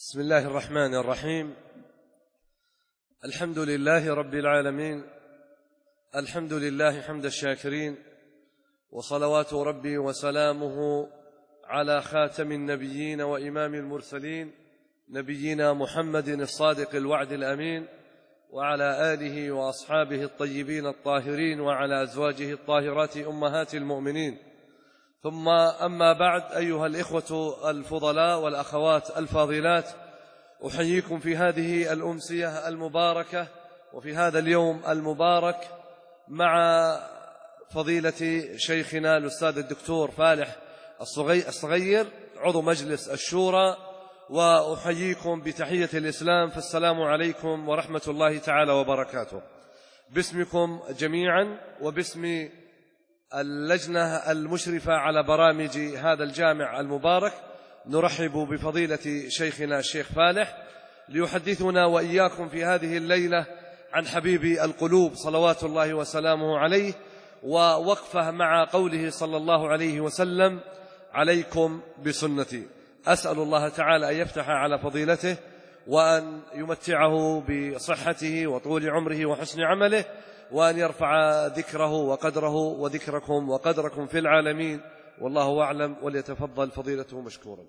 بسم الله الرحمن الرحيم. الحمد لله رب العالمين، الحمد لله حمد الشاكرين، وصلوات ربي وسلامه على خاتم النبيين وإمام المرسلين نبينا محمد الصادق الوعد الأمين، وعلى آله وأصحابه الطيبين الطاهرين، وعلى أزواجه الطاهرات أمهات المؤمنين. ثم أما بعد، أيها الإخوة الفضلاء والأخوات الفاضلات، أحييكم في هذه الأمسية المباركة وفي هذا اليوم المبارك مع فضيلة شيخنا الأستاذ الدكتور فالح الصغير عضو مجلس الشورى، وأحييكم بتحية الإسلام، فالسلام عليكم ورحمة الله تعالى وبركاته. باسمكم جميعا وباسم اللجنة المشرفة على برامج هذا الجامع المبارك نرحب بفضيلة شيخنا الشيخ فالح ليحدثنا وإياكم في هذه الليلة عن حبيب القلوب صلوات الله وسلامه عليه، ووقفه مع قوله صلى الله عليه وسلم: عليكم بسنتي. أسأل الله تعالى أن يفتح على فضيلته وأن يمتعه بصحته وطول عمره وحسن عمله، وأن يرفع ذكره وقدره وذكركم وقدركم في العالمين، والله أعلم. وليتفضل فضيلته مشكورا.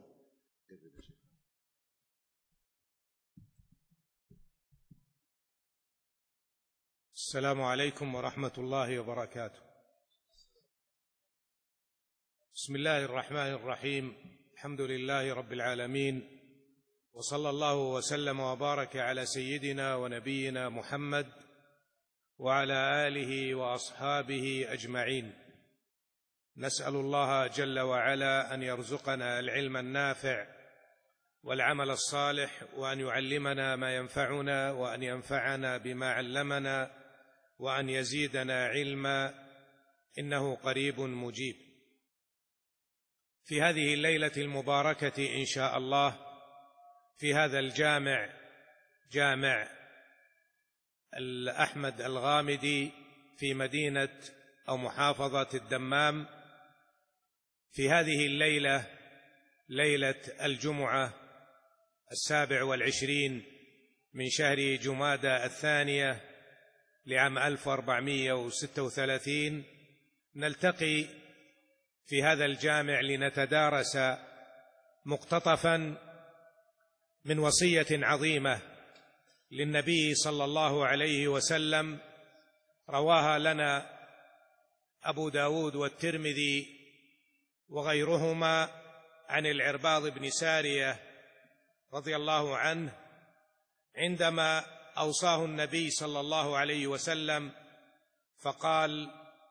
السلام عليكم ورحمة الله وبركاته. بسم الله الرحمن الرحيم. الحمد لله رب العالمين، وصلى الله وسلم وبارك على سيدنا ونبينا محمد وعلى آله وأصحابه أجمعين. نسأل الله جل وعلا أن يرزقنا العلم النافع والعمل الصالح، وأن يعلمنا ما ينفعنا، وأن ينفعنا بما علمنا، وأن يزيدنا علما، إنه قريب مجيب. في هذه الليلة المباركة إن شاء الله في هذا الجامع، جامع الأحمد الغامدي في مدينة أو محافظة الدمام، في هذه الليلة، ليلة الجمعة 27 من شهر جمادى الثانية لعام 1436، نلتقي في هذا الجامع لنتدارس مقتطفا من وصية عظيمة للنبي صلى الله عليه وسلم، رواها لنا أبو داود والترمذي وغيرهما عن العرباض بن سارية رضي الله عنه، عندما أوصاه النبي صلى الله عليه وسلم فقال،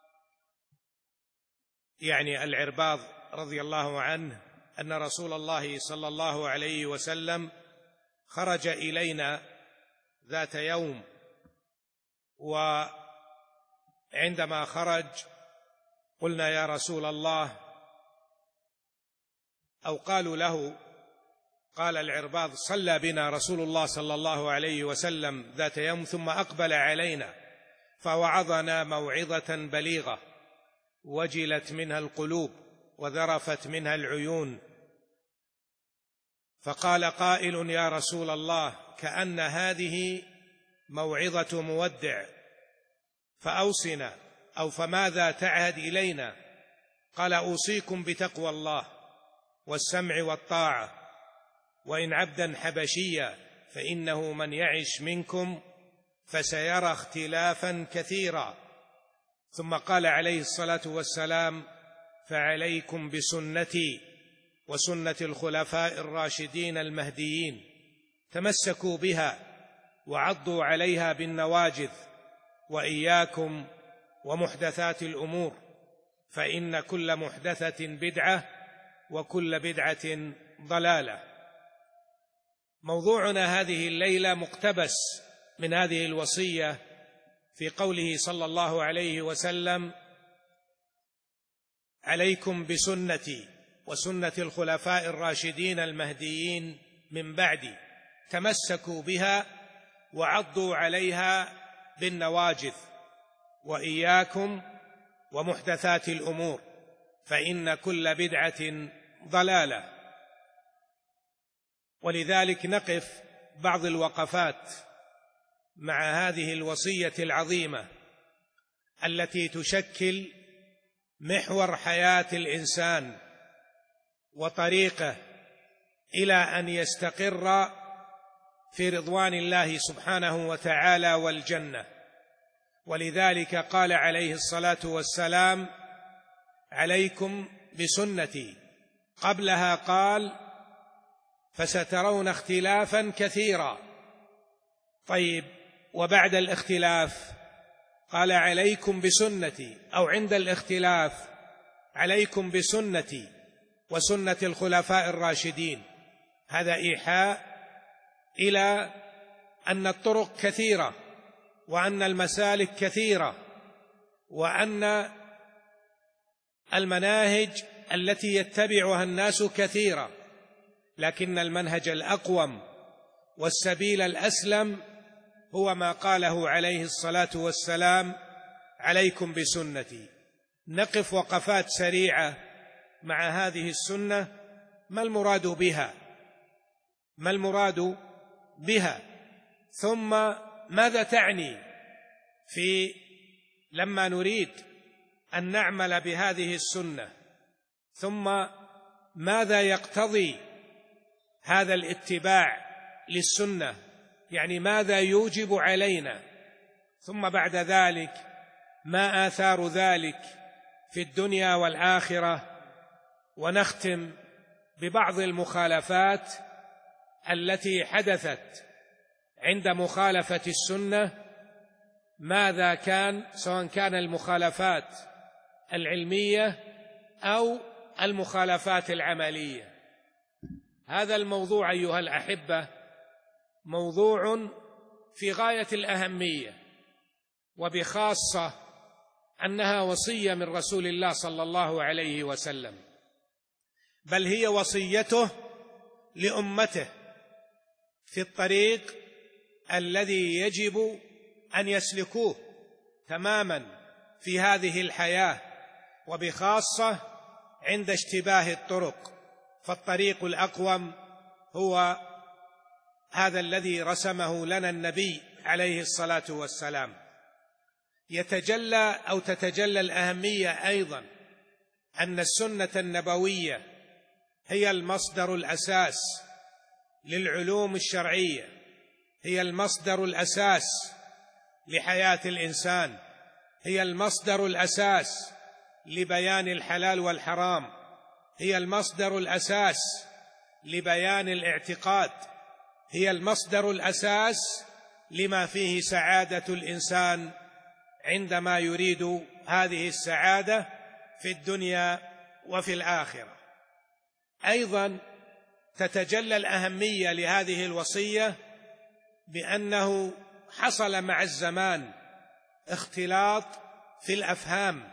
يعني العرباض رضي الله عنه، أن رسول الله صلى الله عليه وسلم خرج إلينا ذات يوم، وعندما خرج قلنا: يا رسول الله، أو قالوا له، قال العرباض: صلى بنا رسول الله صلى الله عليه وسلم ذات يوم ثم أقبل علينا فوعظنا موعظة بليغة وجلت منها القلوب وذرفت منها العيون، فقال قائل: يا رسول الله، كأن هذه موعظة مودع، فأوصنا، أو فماذا تعهد إلينا؟ قال: أوصيكم بتقوى الله والسمع والطاعة، وإن عبدا حبشيا، فإنه من يعش منكم فسيرى اختلافا كثيرا. ثم قال عليه الصلاة والسلام: فعليكم بسنتي وسنة الخلفاء الراشدين المهديين، تمسكوا بها وعضوا عليها بالنواجذ، وإياكم ومحدثات الأمور، فإن كل محدثة بدعة وكل بدعة ضلالة. موضوعنا هذه الليلة مقتبس من هذه الوصية في قوله صلى الله عليه وسلم: عليكم بسنتي وسنة الخلفاء الراشدين المهديين من بعدي، تمسكوا بها وعضوا عليها بالنواجذ، وإياكم ومحدثات الأمور، فإن كل بدعة ضلالة. ولذلك نقف بعض الوقفات مع هذه الوصية العظيمة التي تشكل محور حياة الإنسان وطريقه إلى أن يستقر في رضوان الله سبحانه وتعالى والجنة. ولذلك قال عليه الصلاة والسلام: عليكم بسنتي. قبلها قال: فسترون اختلافا كثيرا. طيب، وبعد الاختلاف قال: عليكم بسنتي، أو عند الاختلاف عليكم بسنتي وسنة الخلفاء الراشدين. هذا إيحاء إلى أن الطرق كثيرة، وأن المسالك كثيرة، وأن المناهج التي يتبعها الناس كثيرة، لكن المنهج الأقوم والسبيل الأسلم هو ما قاله عليه الصلاة والسلام: عليكم بسنتي. نقف وقفات سريعة مع هذه السنة. ما المراد بها؟ ما المراد بها؟ ثم ماذا تعني لما نريد أن نعمل بهذه السنة؟ ثم ماذا يقتضي هذا الاتباع للسنة؟ يعني ماذا يوجب علينا؟ ثم بعد ذلك ما آثار ذلك في الدنيا والآخرة؟ ونختم ببعض المخالفات التي حدثت عند مخالفة السنة. ماذا كان، سواء كان المخالفات العلمية أو المخالفات العملية. هذا الموضوع أيها الأحبة موضوع في غاية الأهمية، وبخاصة أنها وصية من رسول الله صلى الله عليه وسلم، بل هي وصيته لأمته في الطريق الذي يجب أن يسلكوه تماما في هذه الحياة، وبخاصة عند اشتباه الطرق. فالطريق الأقوم هو هذا الذي رسمه لنا النبي عليه الصلاة والسلام. تتجلى الأهمية أيضا أن السنة النبوية هي المصدر الأساس للعلوم الشرعية، هي المصدر الأساس لحياة الإنسان، هي المصدر الأساس لبيان الحلال والحرام، هي المصدر الأساس لبيان الاعتقاد، هي المصدر الأساس لما فيه سعادة الإنسان عندما يريد هذه السعادة في الدنيا وفي الآخرة. أيضا تتجلى الأهمية لهذه الوصية بأنه حصل مع الزمان اختلاط في الأفهام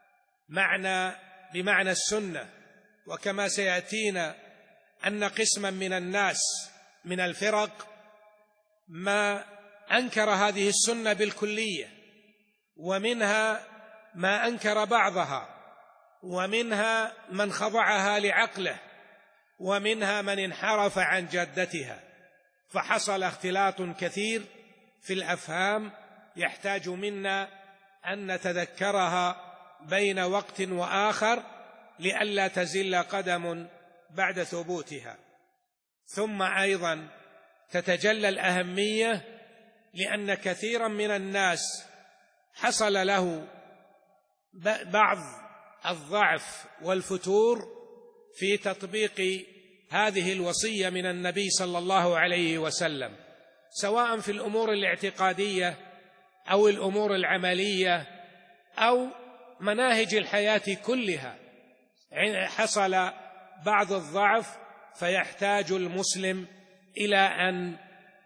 بمعنى السنة، وكما سيأتينا أن قسما من الناس من الفرق ما أنكر هذه السنة بالكلية، ومنها ما أنكر بعضها، ومنها من خضعها لعقله، ومنها من انحرف عن جادتها، فحصل اختلاط كثير في الأفهام يحتاج منا أن نتذكرها بين وقت وآخر لئلا تزل قدم بعد ثبوتها. ثم أيضا تتجلى الأهمية لأن كثيرا من الناس حصل له بعض الضعف والفتور في تطبيق هذه الوصية من النبي صلى الله عليه وسلم، سواء في الأمور الاعتقادية أو الأمور العملية أو مناهج الحياة كلها. حصل بعض الضعف فيحتاج المسلم إلى أن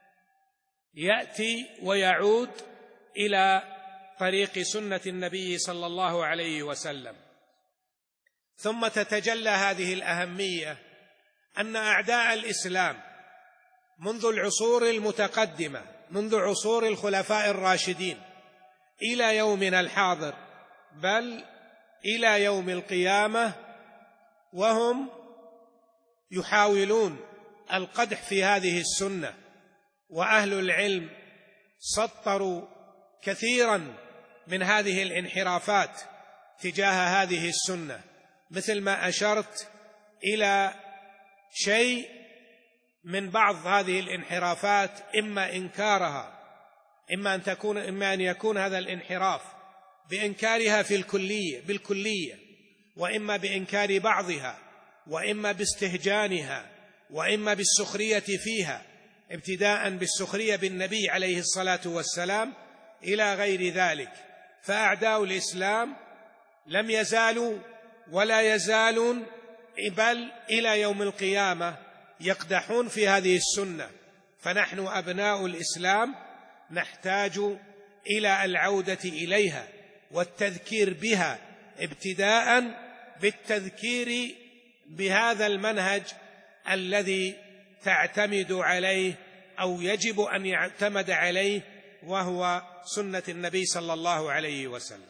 يأتي ويعود إلى طريق سنة النبي صلى الله عليه وسلم. ثم تتجلى هذه الأهمية أن أعداء الإسلام منذ العصور المتقدمة، منذ عصور الخلفاء الراشدين إلى يومنا الحاضر، بل إلى يوم القيامة، وهم يحاولون القدح في هذه السنة، وأهل العلم سطروا كثيرا من هذه الانحرافات تجاه هذه السنة، مثل ما أشرت إلى شيء من بعض هذه الانحرافات، إما إنكارها، إما أن يكون هذا الانحراف بإنكارها بالكلية، وإما بإنكار بعضها، وإما باستهجانها، وإما بالسخرية فيها، ابتداء بالسخرية بالنبي عليه الصلاة والسلام إلى غير ذلك. فأعداء الإسلام لم يزالوا ولا يزالون بل إلى يوم القيامة يقدحون في هذه السنة. فنحن أبناء الإسلام نحتاج إلى العودة إليها والتذكير بها، ابتداء بالتذكير بهذا المنهج الذي تعتمد عليه أو يجب أن يعتمد عليه، وهو سنة النبي صلى الله عليه وسلم.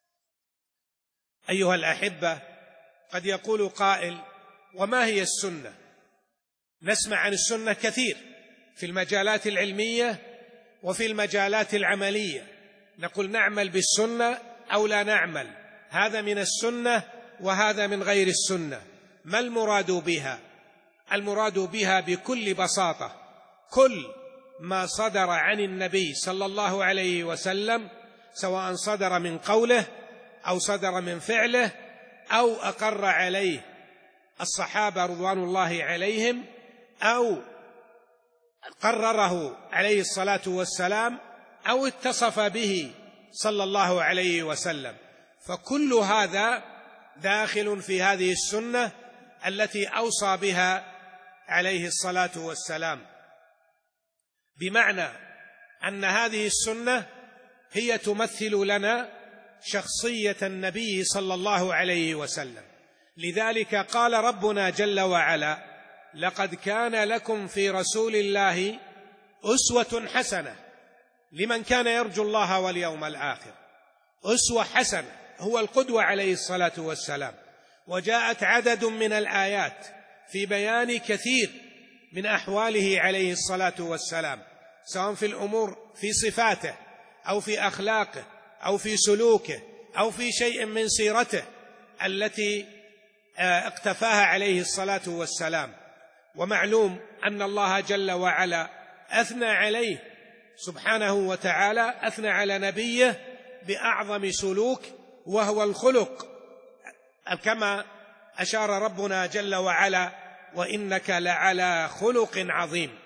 أيها الأحبة، قد يقول قائل: وما هي السنة؟ نسمع عن السنة كثير في المجالات العلمية وفي المجالات العملية، نقول نعمل بالسنة أو لا نعمل، هذا من السنة وهذا من غير السنة. ما المراد بها؟ المراد بها بكل بساطة كل ما صدر عن النبي صلى الله عليه وسلم، سواء صدر من قوله أو صدر من فعله أو أقر عليه الصحابة رضوان الله عليهم أو قرره عليه الصلاة والسلام أو اتصف به صلى الله عليه وسلم، فكل هذا داخل في هذه السنة التي أوصى بها عليه الصلاة والسلام، بمعنى أن هذه السنة هي تمثل لنا شخصية النبي صلى الله عليه وسلم. لذلك قال ربنا جل وعلا: لقد كان لكم في رسول الله أسوة حسنة لمن كان يرجو الله واليوم الآخر. أسوة حسنة، هو القدوة عليه الصلاة والسلام. وجاءت عدد من الآيات في بيان كثير من أحواله عليه الصلاة والسلام، سواء في الأمور في صفاته أو في أخلاقه أو في سلوكه أو في شيء من سيرته التي اقتفاها عليه الصلاة والسلام. ومعلوم أن الله جل وعلا أثنى عليه سبحانه وتعالى، أثنى على نبيه بأعظم سلوك وهو الخلق، كما أشار ربنا جل وعلا: وإنك لعلى خلق عظيم.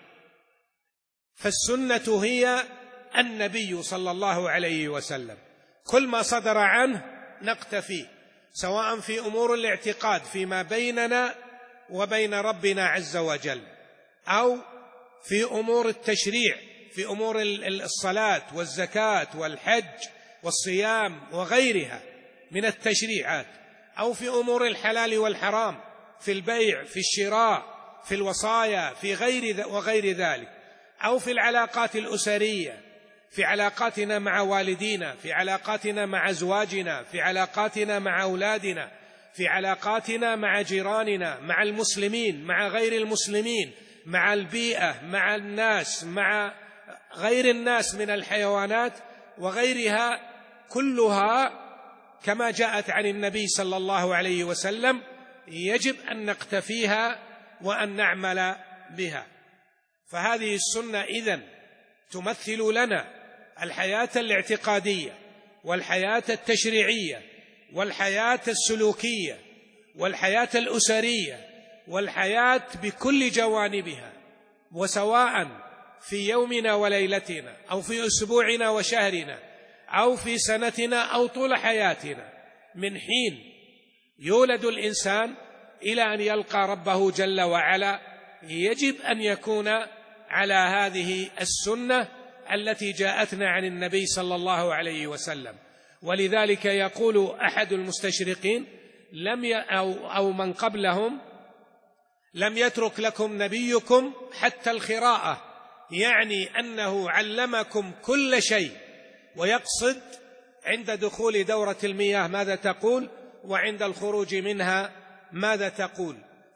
فالسنة هي النبي صلى الله عليه وسلم، كل ما صدر عنه نقتفيه، سواء في أمور الاعتقاد فيما بيننا وبين ربنا عز وجل، أو في أمور التشريع في أمور الصلاة والزكاة والحج والصيام وغيرها من التشريعات، أو في أمور الحلال والحرام، في البيع في الشراء في الوصايا في وغير ذلك، أو في العلاقات الأسرية، في علاقاتنا مع والدينا، في علاقاتنا مع أزواجنا، في علاقاتنا مع أولادنا، في علاقاتنا مع جيراننا، مع المسلمين، مع غير المسلمين، مع البيئة، مع الناس، مع غير الناس من الحيوانات وغيرها، كلها كما جاءت عن النبي صلى الله عليه وسلم يجب أن نقتفيها وأن نعمل بها. فهذه السنة إذن تمثل لنا الحياة الاعتقادية والحياة التشريعية والحياة السلوكية والحياة الأسرية والحياة بكل جوانبها، وسواء في يومنا وليلتنا أو في أسبوعنا وشهرنا أو في سنتنا أو طول حياتنا، من حين يولد الإنسان إلى أن يلقى ربه جل وعلا، يجب أن يكون على هذه السنة التي جاءتنا عن النبي صلى الله عليه وسلم. ولذلك يقول أحد المستشرقين أو من قبلهم: لم يترك لكم نبيكم حتى الخراءة، يعني أنه علمكم كل شيء، ويقصد عند دخول دورة المياه ماذا تقول، وعند الخروج منها ماذا تقول.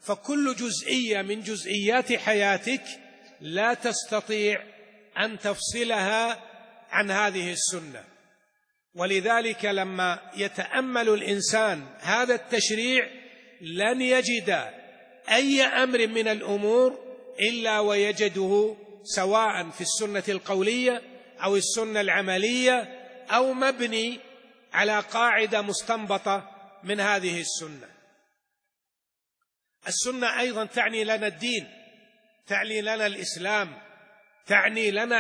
فكل جزئية من جزئيات حياتك لا تستطيع أن تفصلها عن هذه السنة. ولذلك لما يتأمل الإنسان هذا التشريع لن يجد أي أمر من الأمور إلا ويجده سواء في السنة القولية أو السنة العملية أو مبني على قاعدة مستنبطة من هذه السنة. السنة أيضا تعني لنا الدين، تعني لنا الإسلام، تعني لنا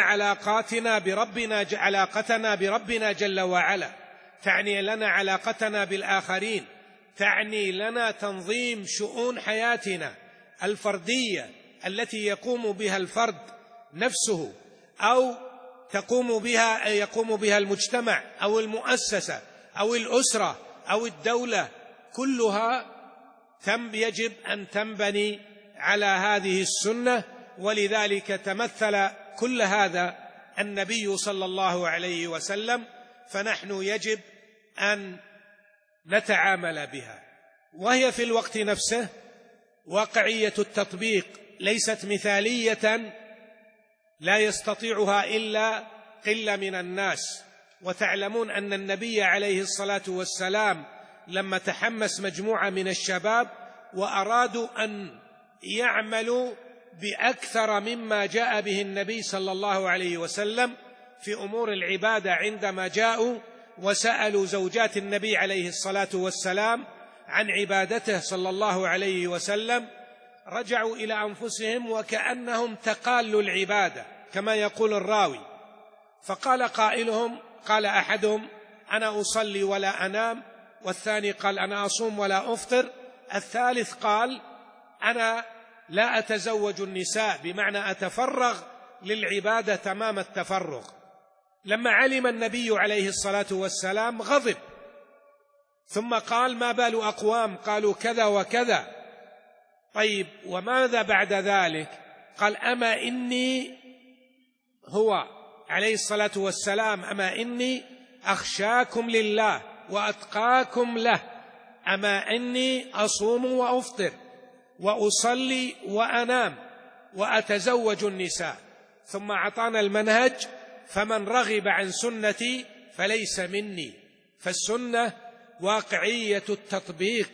علاقتنا بربنا جل وعلا، تعني لنا علاقتنا بالآخرين، تعني لنا تنظيم شؤون حياتنا الفردية التي يقوم بها الفرد نفسه أو يقوم بها المجتمع أو المؤسسة أو الأسرة أو الدولة، كلها يجب أن تنبني على هذه السنة. ولذلك تمثل كل هذا النبي صلى الله عليه وسلم، فنحن يجب أن نتعامل بها. وهي في الوقت نفسه واقعية التطبيق، ليست مثالية لا يستطيعها إلا قلة من الناس. وتعلمون أن النبي عليه الصلاة والسلام لما تحمس مجموعة من الشباب وأرادوا أن يعملوا بأكثر مما جاء به النبي صلى الله عليه وسلم في أمور العبادة، عندما جاءوا وسألوا زوجات النبي عليه الصلاة والسلام عن عبادته صلى الله عليه وسلم، رجعوا إلى أنفسهم وكأنهم تقالوا العبادة كما يقول الراوي. فقال قائلهم، قال أحدهم: أنا أصلي ولا أنام، والثاني قال: أنا أصوم ولا أفطر، الثالث قال: أنا لا أتزوج النساء، بمعنى أتفرغ للعبادة تمام التفرغ. لما علم النبي عليه الصلاة والسلام غضب، ثم قال: ما بال أقوام قالوا كذا وكذا. طيب وماذا بعد ذلك؟ قال: أما إني، هو عليه الصلاة والسلام، أما إني أخشاكم لله وأتقاكم له، أما إني أصوم وأفطر وأصلي وأنام وأتزوج النساء. ثم أعطانا المنهج: فمن رغب عن سنتي فليس مني. فالسنة واقعية التطبيق،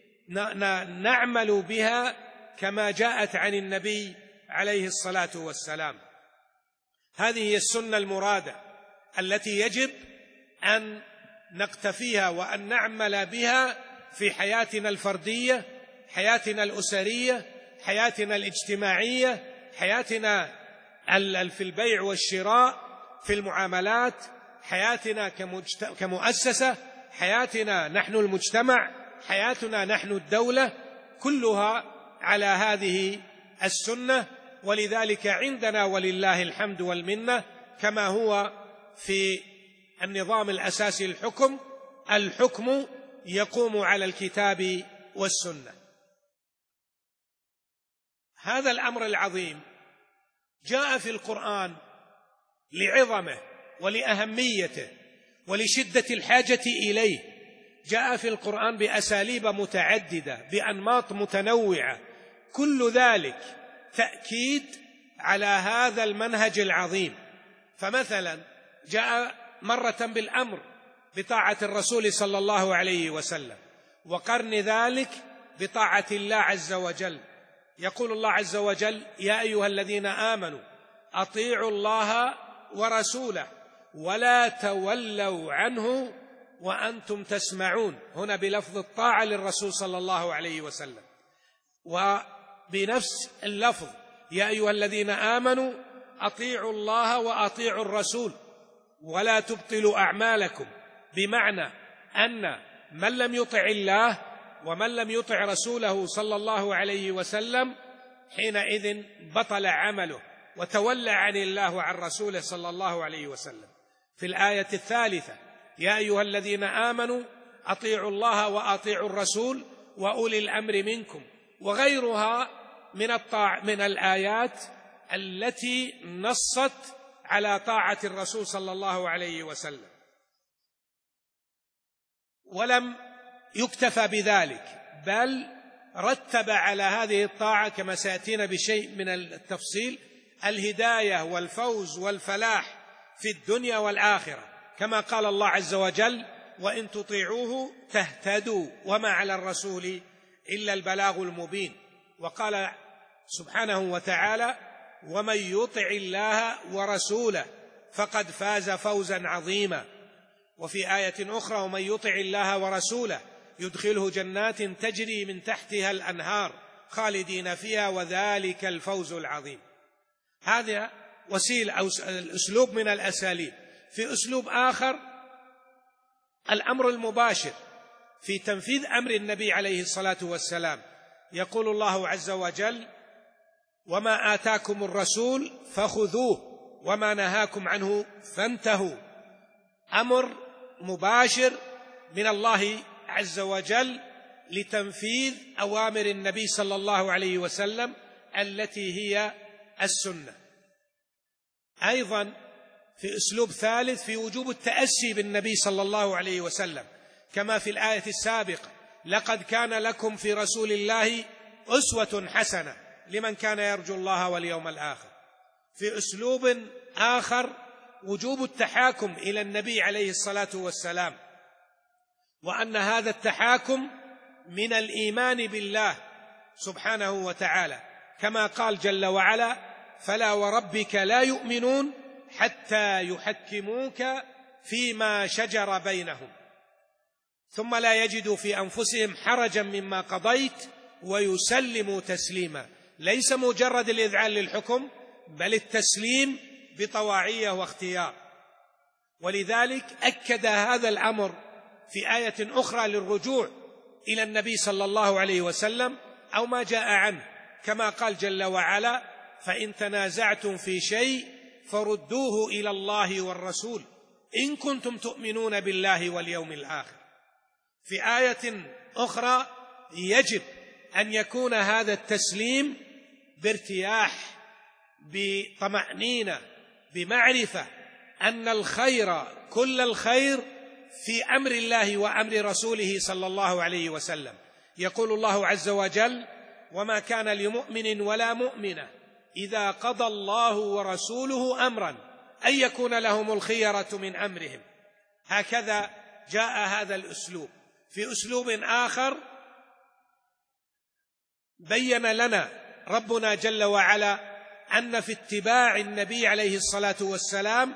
نعمل بها كما جاءت عن النبي عليه الصلاة والسلام. هذه هي السنة المرادة التي يجب أن نقتفيها وأن نعمل بها في حياتنا الفردية، حياتنا الأسرية، حياتنا الاجتماعية، حياتنا في البيع والشراء، في المعاملات، حياتنا كمؤسسة، حياتنا نحن المجتمع، حياتنا نحن الدولة، كلها على هذه السنة. ولذلك عندنا ولله الحمد والمنة، كما هو في النظام الأساسي الحكم يقوم على الكتاب والسنة. هذا الأمر العظيم جاء في القرآن لعظمه ولأهميته ولشدة الحاجة إليه، جاء في القرآن بأساليب متعددة بأنماط متنوعة، كل ذلك تأكيد على هذا المنهج العظيم. فمثلا جاء مرة بالأمر بطاعة الرسول صلى الله عليه وسلم، وقرن ذلك بطاعة الله عز وجل. يقول الله عز وجل: يا أيها الذين آمنوا أطيعوا الله ورسوله ولا تولوا عنه وأنتم تسمعون، هنا بلفظ الطاعة للرسول صلى الله عليه وسلم. وبنفس اللفظ: يا أيها الذين آمنوا أطيعوا الله وأطيعوا الرسول ولا تبطلوا أعمالكم، بمعنى أن من لم يطع الله ومن لم يطع رسوله صلى الله عليه وسلم حينئذ بطل عمله وتولى عن الله وعن رسوله صلى الله عليه وسلم. في الآية الثالثة: يا أيها الذين آمنوا أطيعوا الله وأطيعوا الرسول وأولي الأمر منكم، وغيرها من الآيات التي نصت على طاعة الرسول صلى الله عليه وسلم. ولم يكتفى بذلك، بل رتب على هذه الطاعة كما سيأتينا بشيء من التفصيل الهداية والفوز والفلاح في الدنيا والآخرة، كما قال الله عز وجل: وإن تطيعوه تهتدوا وما على الرسول إلا البلاغ المبين. وقال سبحانه وتعالى: ومن يطع الله ورسوله فقد فاز فوزا عظيما. وفي آية أخرى: ومن يطع الله ورسوله يدخله جنات تجري من تحتها الأنهار خالدين فيها وذلك الفوز العظيم. هذا وسيلة أو الأسلوب من الأساليب. في أسلوب آخر الأمر المباشر في تنفيذ أمر النبي عليه الصلاة والسلام، يقول الله عز وجل: وما آتاكم الرسول فخذوه وما نهاكم عنه فانتهوا. أمر مباشر من الله عز وجل لتنفيذ أوامر النبي صلى الله عليه وسلم التي هي السنة. أيضا في أسلوب ثالث في وجوب التأسي بالنبي صلى الله عليه وسلم، كما في الآية السابقة: لقد كان لكم في رسول الله أسوة حسنة لمن كان يرجو الله واليوم الآخر. في أسلوب آخر وجوب التحاكم إلى النبي عليه الصلاة والسلام، وأن هذا التحاكم من الإيمان بالله سبحانه وتعالى، كما قال جل وعلا: فلا وربك لا يؤمنون حتى يحكموك فيما شجر بينهم ثم لا يجدوا في أنفسهم حرجا مما قضيت ويسلموا تسليما. ليس مجرد الإذعان للحكم، بل التسليم بطواعية واختيار. ولذلك أكد هذا الأمر في آية أخرى للرجوع إلى النبي صلى الله عليه وسلم أو ما جاء عنه، كما قال جل وعلا: فإن تنازعتم في شيء فردوه إلى الله والرسول إن كنتم تؤمنون بالله واليوم الآخر. في آية أخرى: يجب أن يكون هذا التسليم بارتياح، بطمأنينة، بمعرفة أن الخير كل الخير في أمر الله وأمر رسوله صلى الله عليه وسلم. يقول الله عز وجل: وما كان لمؤمن ولا مؤمنة إذا قضى الله ورسوله أمرا أن يكون لهم الخيرة من أمرهم. هكذا جاء هذا الأسلوب. في أسلوب آخر بين لنا ربنا جل وعلا أن في اتباع النبي عليه الصلاة والسلام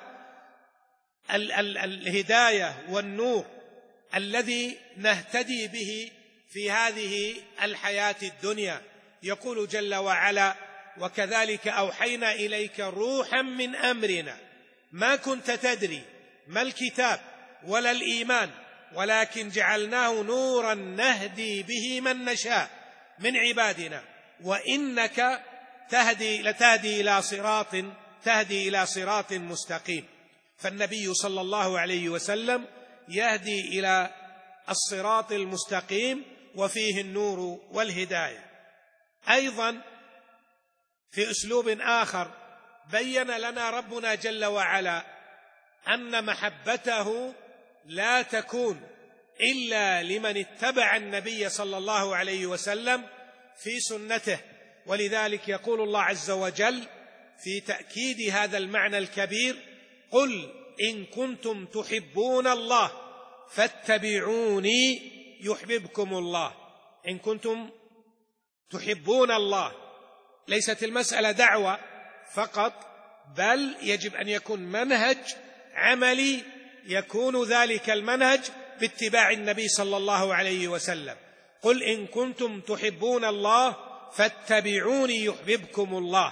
الهداية والنور الذي نهتدي به في هذه الحياة الدنيا. يقول جل وعلا: وكذلك أوحينا إليك روحا من أمرنا ما كنت تدري ما الكتاب ولا الإيمان ولكن جعلناه نورا نهدي به من نشاء من عبادنا وإنك تهدي إلى صراط مستقيم. فالنبي صلى الله عليه وسلم يهدي إلى الصراط المستقيم وفيه النور والهداية. أيضا في أسلوب آخر بين لنا ربنا جل وعلا أن محبته لا تكون إلا لمن اتبع النبي صلى الله عليه وسلم في سنته. ولذلك يقول الله عز وجل في تأكيد هذا المعنى الكبير: قل إن كنتم تحبون الله فاتبعوني يحببكم الله. إن كنتم تحبون الله، ليست المسألة دعوة فقط، بل يجب أن يكون منهج عملي، يكون ذلك المنهج باتباع النبي صلى الله عليه وسلم. قل إن كنتم تحبون الله فاتبعوني يحببكم الله.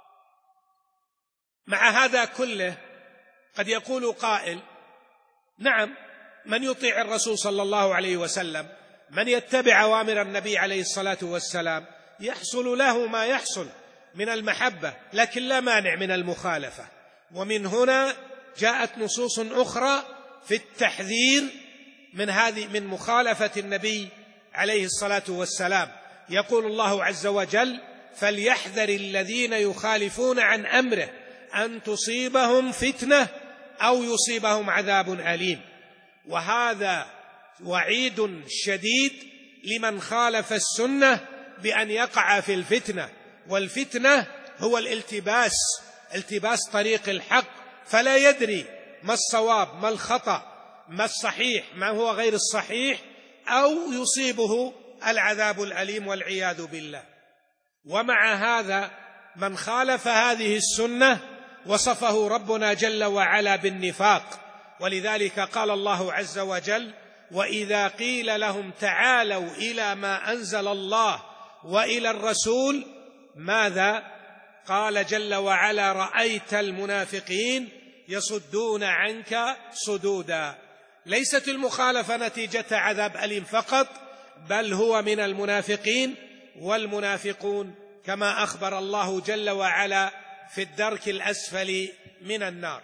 مع هذا كله قد يقول قائل: نعم، من يطيع الرسول صلى الله عليه وسلم، من يتبع أوامر النبي عليه الصلاة والسلام، يحصل له ما يحصل من المحبة، لكن لا مانع من المخالفة. ومن هنا جاءت نصوص أخرى في التحذير من مخالفة النبي عليه الصلاة والسلام. يقول الله عز وجل: فليحذر الذين يخالفون عن أمره أن تصيبهم فتنة أو يصيبهم عذاب أليم. وهذا وعيد شديد لمن خالف السنة بأن يقع في الفتنة، والفتنة هو التباس طريق الحق، فلا يدري ما الصواب ما الخطأ ما الصحيح ما هو غير الصحيح، أو يصيبه العذاب الأليم والعياذ بالله. ومع هذا من خالف هذه السنة وصفه ربنا جل وعلا بالنفاق، ولذلك قال الله عز وجل: وإذا قيل لهم تعالوا إلى ما أنزل الله وإلى الرسول ماذا؟ قال جل وعلا: رأيت المنافقين يصدون عنك صدودا. ليست المخالفة نتيجة عذاب أليم فقط، بل هو من المنافقين، والمنافقون كما أخبر الله جل وعلا في الدرك الأسفل من النار.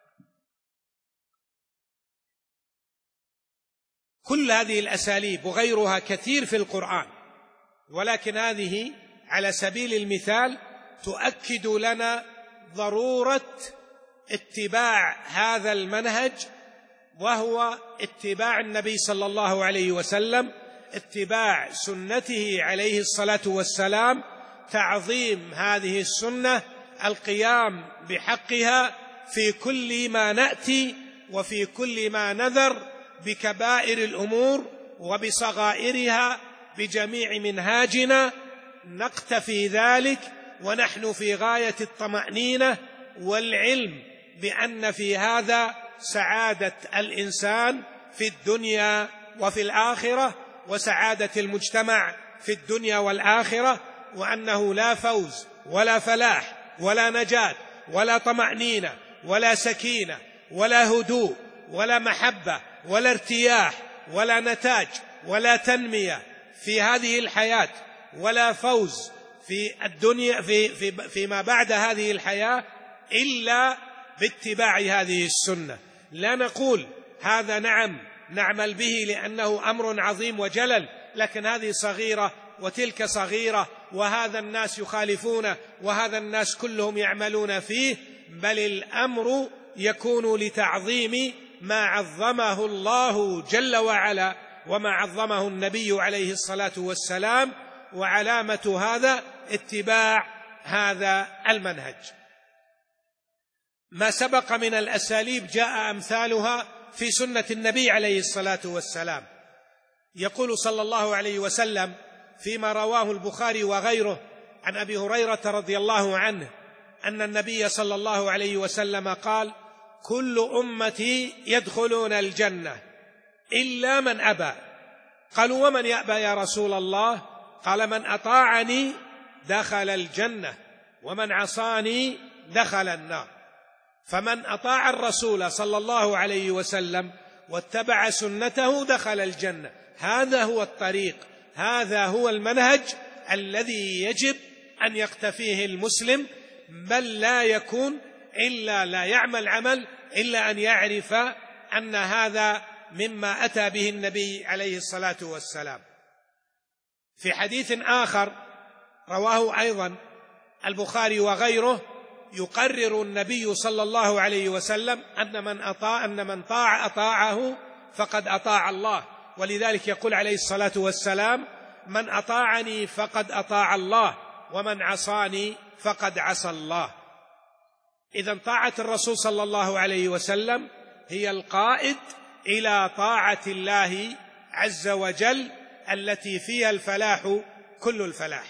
كل هذه الأساليب وغيرها كثير في القرآن، ولكن هذه على سبيل المثال تؤكد لنا ضرورة اتباع هذا المنهج، وهو اتباع النبي صلى الله عليه وسلم، اتباع سنته عليه الصلاة والسلام، تعظيم هذه السنة، القيام بحقها في كل ما نأتي وفي كل ما نذر، بكبائر الأمور وبصغائرها، بجميع منهاجنا نقتفي ذلك، ونحن في غاية الطمأنينة والعلم بأن في هذا سعادة الإنسان في الدنيا وفي الآخرة، وسعادة المجتمع في الدنيا والآخرة، وأنه لا فوز ولا فلاح ولا نجاة ولا طمأنينة ولا سكينة ولا هدوء ولا محبة ولا ارتياح ولا نتاج ولا تنمية في هذه الحياة، ولا فوز في الدنيا فيما بعد هذه الحياة إلا باتباع هذه السنة. لا نقول هذا نعمل به لأنه أمر عظيم وجلل، لكن هذه صغيرة وتلك صغيرة، وهذا الناس يخالفون وهذا الناس كلهم يعملون فيه، بل الأمر يكون لتعظيم ما عظمه الله جل وعلا وما عظمه النبي عليه الصلاة والسلام، وعلامة هذا اتباع هذا المنهج. ما سبق من الأساليب جاء أمثالها في سنة النبي عليه الصلاة والسلام. يقول صلى الله عليه وسلم فيما رواه البخاري وغيره عن أبي هريرة رضي الله عنه أن النبي صلى الله عليه وسلم قال: كل أمتي يدخلون الجنة إلا من أبى. قالوا: ومن يأبى يا رسول الله؟ قال: من أطاعني دخل الجنة ومن عصاني دخل النار. فمن أطاع الرسول صلى الله عليه وسلم واتبع سنته دخل الجنة. هذا هو الطريق، هذا هو المنهج الذي يجب أن يقتفيه المسلم، بل لا يكون إلا لا يعمل عمل إلا أن يعرف أن هذا مما أتى به النبي عليه الصلاة والسلام. في حديث آخر رواه أيضا البخاري وغيره يقرر النبي صلى الله عليه وسلم أن من طاع أطاعه فقد أطاع الله، ولذلك يقول عليه الصلاة والسلام: من أطاعني فقد أطاع الله ومن عصاني فقد عصى الله. إذن طاعة الرسول صلى الله عليه وسلم هي القائد إلى طاعة الله عز وجل التي فيها الفلاح كل الفلاح.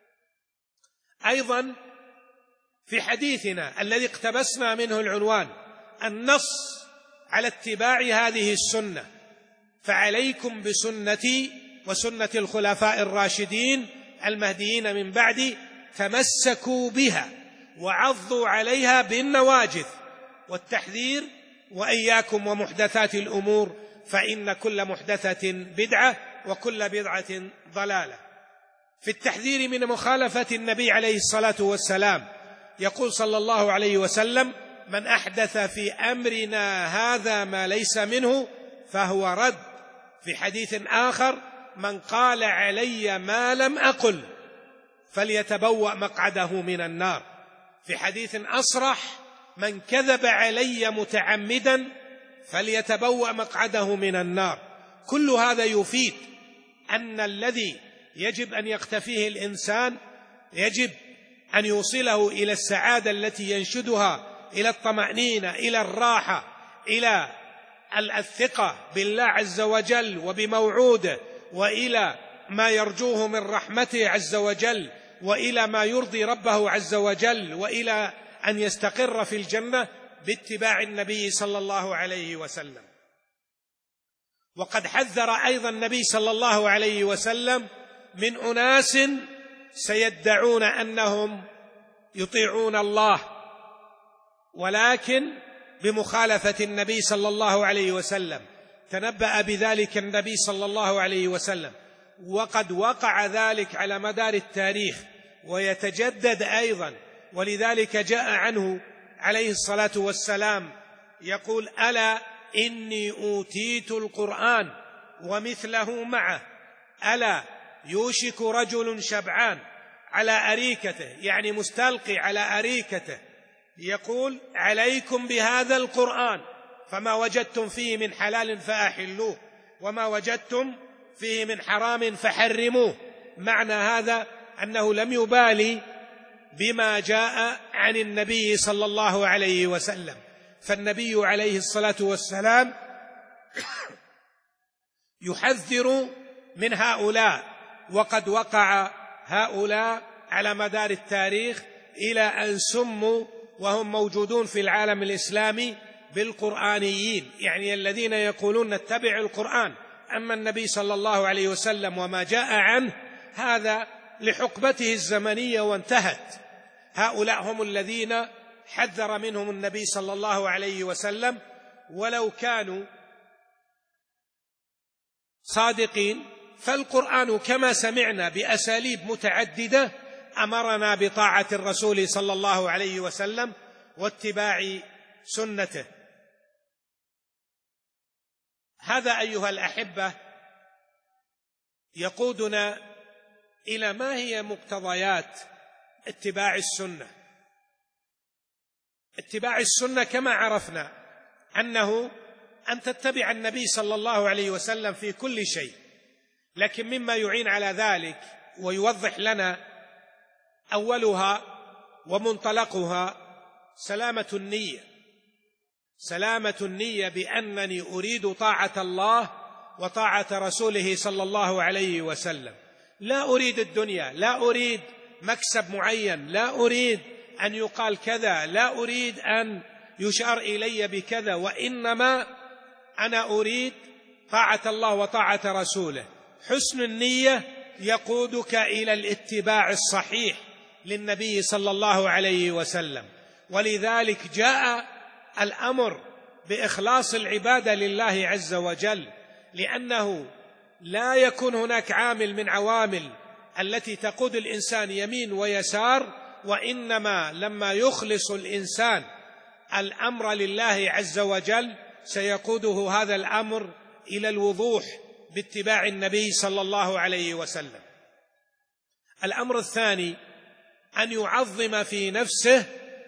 أيضا في حديثنا الذي اقتبسنا منه العنوان النص على اتباع هذه السنة: فعليكم بسنتي وسنة الخلفاء الراشدين المهديين من بعدي تمسكوا بها وعضوا عليها بالنواجذ، والتحذير وإياكم ومحدثات الأمور فإن كل محدثة بدعة وكل بدعة ضلالة. في التحذير من مخالفة النبي عليه الصلاة والسلام يقول صلى الله عليه وسلم: من أحدث في أمرنا هذا ما ليس منه فهو رد. في حديث آخر: من قال علي ما لم أقل فليتبوأ مقعده من النار. في حديث أصرح: من كذب علي متعمدا فليتبوأ مقعده من النار. كل هذا يفيد أن الذي يجب أن يقتفيه الإنسان يجب أن يوصله إلى السعادة التي ينشدها، إلى الطمأنينة، إلى الراحة، إلى الثقة بالله عز وجل وبموعوده، وإلى ما يرجوه من رحمته عز وجل، وإلى ما يرضي ربه عز وجل، وإلى أن يستقر في الجنة باتباع النبي صلى الله عليه وسلم. وقد حذر أيضا النبي صلى الله عليه وسلم من أناس سيدعون أنهم يطيعون الله ولكن بمخالفة النبي صلى الله عليه وسلم. تنبأ بذلك النبي صلى الله عليه وسلم، وقد وقع ذلك على مدار التاريخ ويتجدد أيضا. ولذلك جاء عنه عليه الصلاة والسلام يقول: ألا إني أوتيت القرآن ومثله معه، ألا يوشك رجل شبعان على أريكته، يعني مستلقي على أريكته، يقول: عليكم بهذا القرآن فما وجدتم فيه من حلال فأحلوه وما وجدتم فيه من حرام فحرموه. معنى هذا أنه لم يبالي بما جاء عن النبي صلى الله عليه وسلم. فالنبي عليه الصلاة والسلام يحذر من هؤلاء، وقد وقع هؤلاء على مدار التاريخ إلى أن سموا وهم موجودون في العالم الإسلامي بالقرآنيين، يعني الذين يقولون نتبع القرآن. أما النبي صلى الله عليه وسلم وما جاء عنه هذا لحقبته الزمنية وانتهت. هؤلاء هم الذين حذر منهم النبي صلى الله عليه وسلم، ولو كانوا صادقين فالقرآن كما سمعنا بأساليب متعددة أمرنا بطاعة الرسول صلى الله عليه وسلم واتباع سنته. هذا أيها الأحبة يقودنا إلى ما هي مقتضيات اتباع السنة. اتباع السنة كما عرفنا أنه أن تتبع النبي صلى الله عليه وسلم في كل شيء، لكن مما يعين على ذلك ويوضح لنا أولها ومنطلقها سلامة النية. سلامة النية بأنني أريد طاعة الله وطاعة رسوله صلى الله عليه وسلم، لا أريد الدنيا، لا أريد مكسب معين، لا أريد أن يقال كذا، لا أريد أن يشار إلي بكذا، وإنما أنا أريد طاعة الله وطاعة رسوله. حسن النية يقودك إلى الاتباع الصحيح للنبي صلى الله عليه وسلم. ولذلك جاء الأمر بإخلاص العبادة لله عز وجل، لأنه لا يكون هناك عامل من عوامل التي تقود الإنسان يمين ويسار، وإنما لما يخلص الإنسان الأمر لله عز وجل سيقوده هذا الأمر إلى الوضوح باتباع النبي صلى الله عليه وسلم. الأمر الثاني أن يعظم في نفسه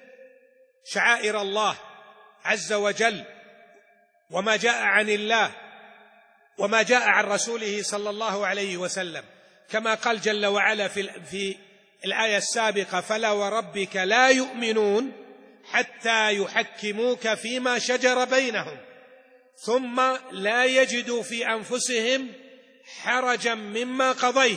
شعائر الله عز وجل وما جاء عن الله وما جاء عن رسوله صلى الله عليه وسلم، كما قال جل وعلا في الآية السابقة: فلا وربك لا يؤمنون حتى يحكموك فيما شجر بينهم ثم لا يجدوا في أنفسهم حرجا مما قضيت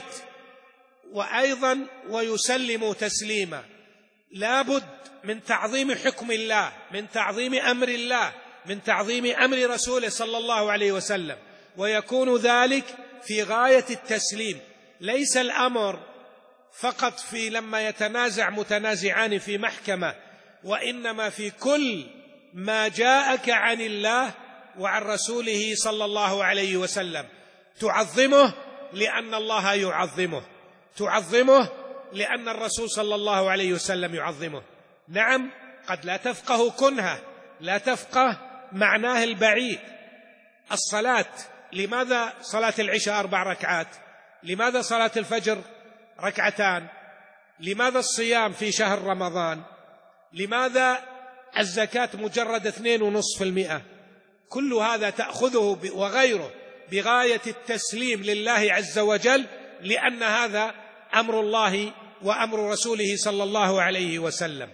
وأيضا ويسلموا تسليما. لا بد من تعظيم حكم الله، من تعظيم أمر الله، من تعظيم أمر رسوله صلى الله عليه وسلم، ويكون ذلك في غاية التسليم. ليس الأمر فقط في لما يتنازع متنازعان في محكمة، وإنما في كل ما جاءك عن الله وعن رسوله صلى الله عليه وسلم. تعظمه لأن الله يعظمه، تعظمه لأن الرسول صلى الله عليه وسلم يعظمه. نعم، قد لا تفقه كنهه، لا تفقه معناه البعيد. الصلاة، لماذا صلاة العشاء 4 ركعات؟ لماذا صلاة الفجر 2 ركعتان؟ لماذا الصيام في شهر رمضان؟ لماذا الزكاة مجرد 2.5%؟ كل هذا تأخذه وغيره بغاية التسليم لله عز وجل، لأن هذا أمر الله وأمر رسوله صلى الله عليه وسلم.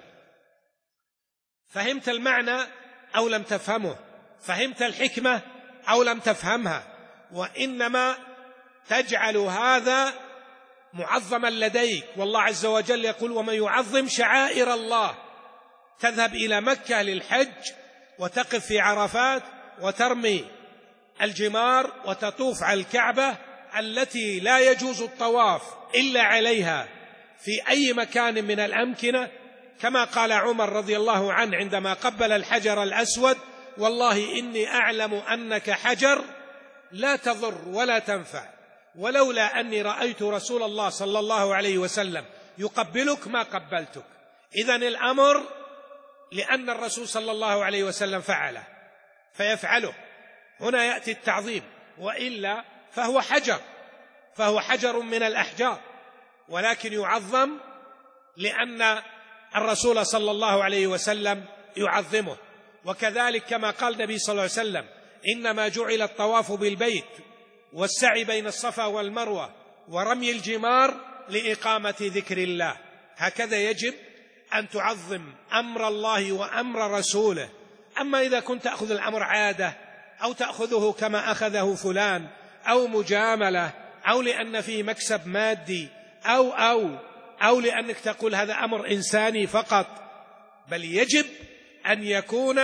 فهمت المعنى أو لم تفهمه؟ فهمت الحكمة أو لم تفهمها؟ وإنما تجعل هذا معظما لديك، والله عز وجل يقول: ومن يعظم شعائر الله. تذهب إلى مكة للحج وتقف في عرفات وترمي الجمار وتطوف على الكعبة التي لا يجوز الطواف إلا عليها في أي مكان من الأمكنة، كما قال عمر رضي الله عنه عندما قبل الحجر الأسود: والله إني أعلم أنك حجر لا تضر ولا تنفع، ولولا أني رأيت رسول الله صلى الله عليه وسلم يقبلك ما قبلتك. إذن الأمر لأن الرسول صلى الله عليه وسلم فعله فيفعله، هنا يأتي التعظيم، وإلا فهو حجر من الأحجار، ولكن يعظم لأن الرسول صلى الله عليه وسلم يعظمه. وكذلك كما قال النبي صلى الله عليه وسلم: إنما جعل الطواف بالبيت والسعي بين الصفا والمروة ورمي الجمار لإقامة ذكر الله. هكذا يجب أن تعظم أمر الله وأمر رسوله. أما إذا كنت تأخذ الأمر عادة، أو تأخذه كما أخذه فلان، أو مجاملة، أو لأن فيه مكسب مادي، أو لأنك تقول هذا أمر إنساني فقط، بل يجب أن يكون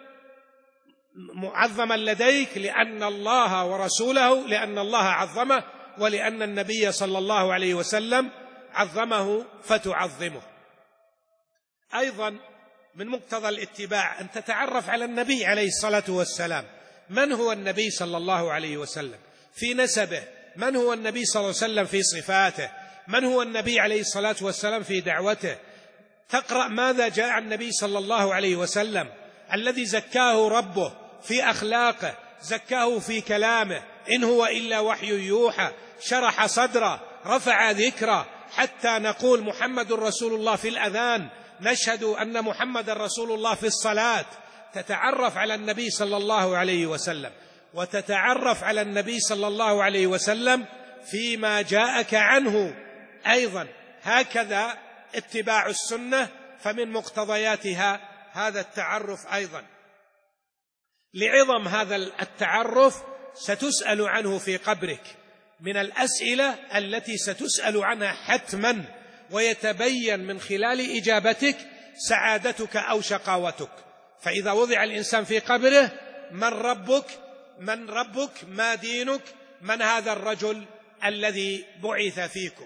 معظما لديك لأن الله ورسوله، لأن الله عظمه، ولأن النبي صلى الله عليه وسلم عظمه فتعظمه. أيضا من مقتضى الاتباع أن تتعرف على النبي عليه الصلاة والسلام. من هو النبي صلى الله عليه وسلم في نسبه؟ من هو النبي صلى الله عليه وسلم في صفاته؟ من هو النبي عليه الصلاة والسلام في دعوته؟ تقرأ ماذا جاء عن النبي صلى الله عليه وسلم الذي زكاه ربه في أخلاقه، زكاه في كلامه، إن هو إلا وحي يوحى، شرح صدره، رفع ذكره، حتى نقول محمد رسول الله في الأذان، نشهد أن محمد رسول الله في الصلاة. تتعرف على النبي صلى الله عليه وسلم، وتتعرف على النبي صلى الله عليه وسلم فيما جاءك عنه أيضا. هكذا اتباع السنة، فمن مقتضياتها هذا التعرف أيضا. لعظم هذا التعرف ستسأل عنه في قبرك، من الأسئلة التي ستسأل عنها حتما، ويتبين من خلال إجابتك سعادتك أو شقاوتك. فإذا وضع الإنسان في قبره: من ربك؟ ما دينك؟ من هذا الرجل الذي بعث فيكم؟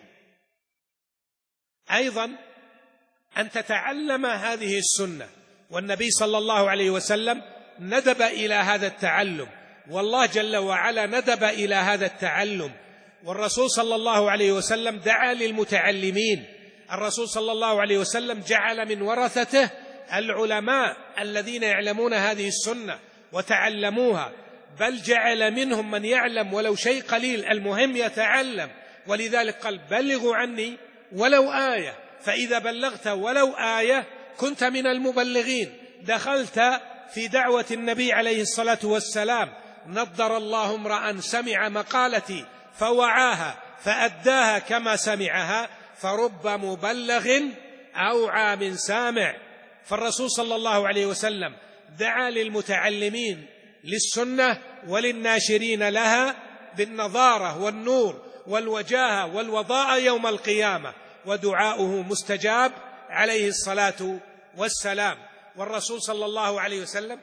أيضا أن تتعلم هذه السنة، والنبي صلى الله عليه وسلم ندب إلى هذا التعلم، والله جل وعلا ندب إلى هذا التعلم، والرسول صلى الله عليه وسلم دعا للمتعلمين. الرسول صلى الله عليه وسلم جعل من ورثته العلماء الذين يعلمون هذه السنة وتعلموها، بل جعل منهم من يعلم ولو شيء قليل، المهم يتعلم. ولذلك قال: بلغوا عني ولو آية، فإذا بلغت ولو آية كنت من المبلغين، دخلت في دعوة النبي عليه الصلاة والسلام. نضر الله امرأ سمع مقالتي فوعاها فأداها كما سمعها، فرب مبلغ أوعى من سامع. فالرسول صلى الله عليه وسلم دعا للمتعلمين للسنة وللناشرين لها بالنظارة والنور والوجاهة والوضاء يوم القيامة، ودعاؤه مستجاب عليه الصلاة والسلام. والرسول صلى الله عليه وسلم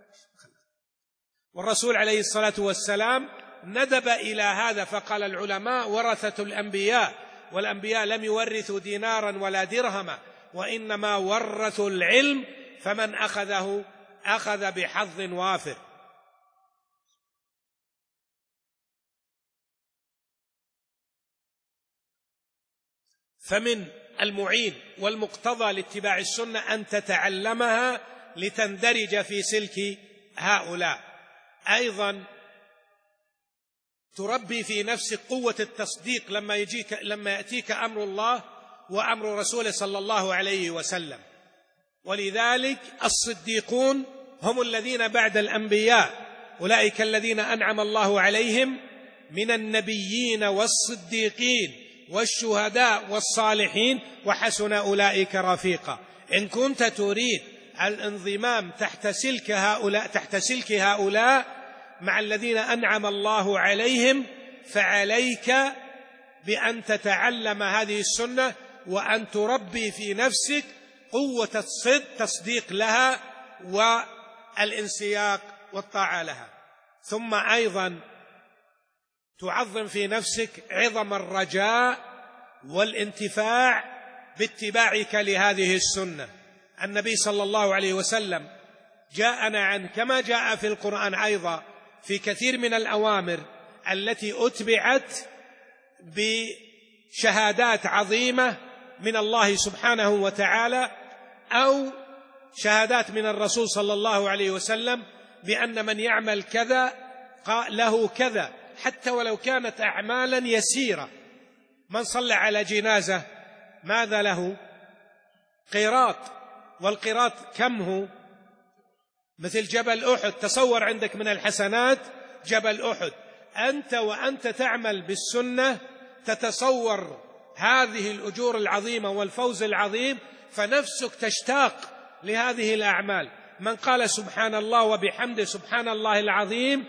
عليه الصلاة والسلام ندب إلى هذا، فقال: العلماء ورثة الأنبياء، والأنبياء لم يورثوا دينارا ولا درهما، وإنما ورثوا العلم، فمن أخذه أخذ بحظ وافر. فمن المعين والمقتضى لاتباع السنة أن تتعلمها لتندرج في سلك هؤلاء. أيضا تربي في نفسك قوة التصديق لما يأتيك أمر الله وأمر رسوله صلى الله عليه وسلم. ولذلك الصديقون هم الذين بعد الأنبياء أولئك الذين أنعم الله عليهم من النبيين والصديقين والشهداء والصالحين وحسن أولئك رفيقا. إن كنت تريد الانضمام تحت سلك هؤلاء مع الذين أنعم الله عليهم، فعليك بأن تتعلم هذه السنة وأن تربي في نفسك قوة التصديق لها والانسياق والطاعة لها. ثم أيضا تعظم في نفسك عظم الرجاء والانتفاع باتباعك لهذه السنة. النبي صلى الله عليه وسلم جاءنا عن كما جاء في القرآن أيضا في كثير من الأوامر التي أتبعت بشهادات عظيمة من الله سبحانه وتعالى أو شهادات من الرسول صلى الله عليه وسلم بأن من يعمل كذا له كذا، حتى ولو كانت أعمالا يسيرة. من صلى على جنازة ماذا له؟ قيراط، والقيراط كم هو؟ مثل جبل أحد. تصور عندك من الحسنات جبل أحد. أنت وأنت تعمل بالسنة تتصور هذه الأجور العظيمة والفوز العظيم، فنفسك تشتاق لهذه الأعمال. من قال سبحان الله وبحمده سبحان الله العظيم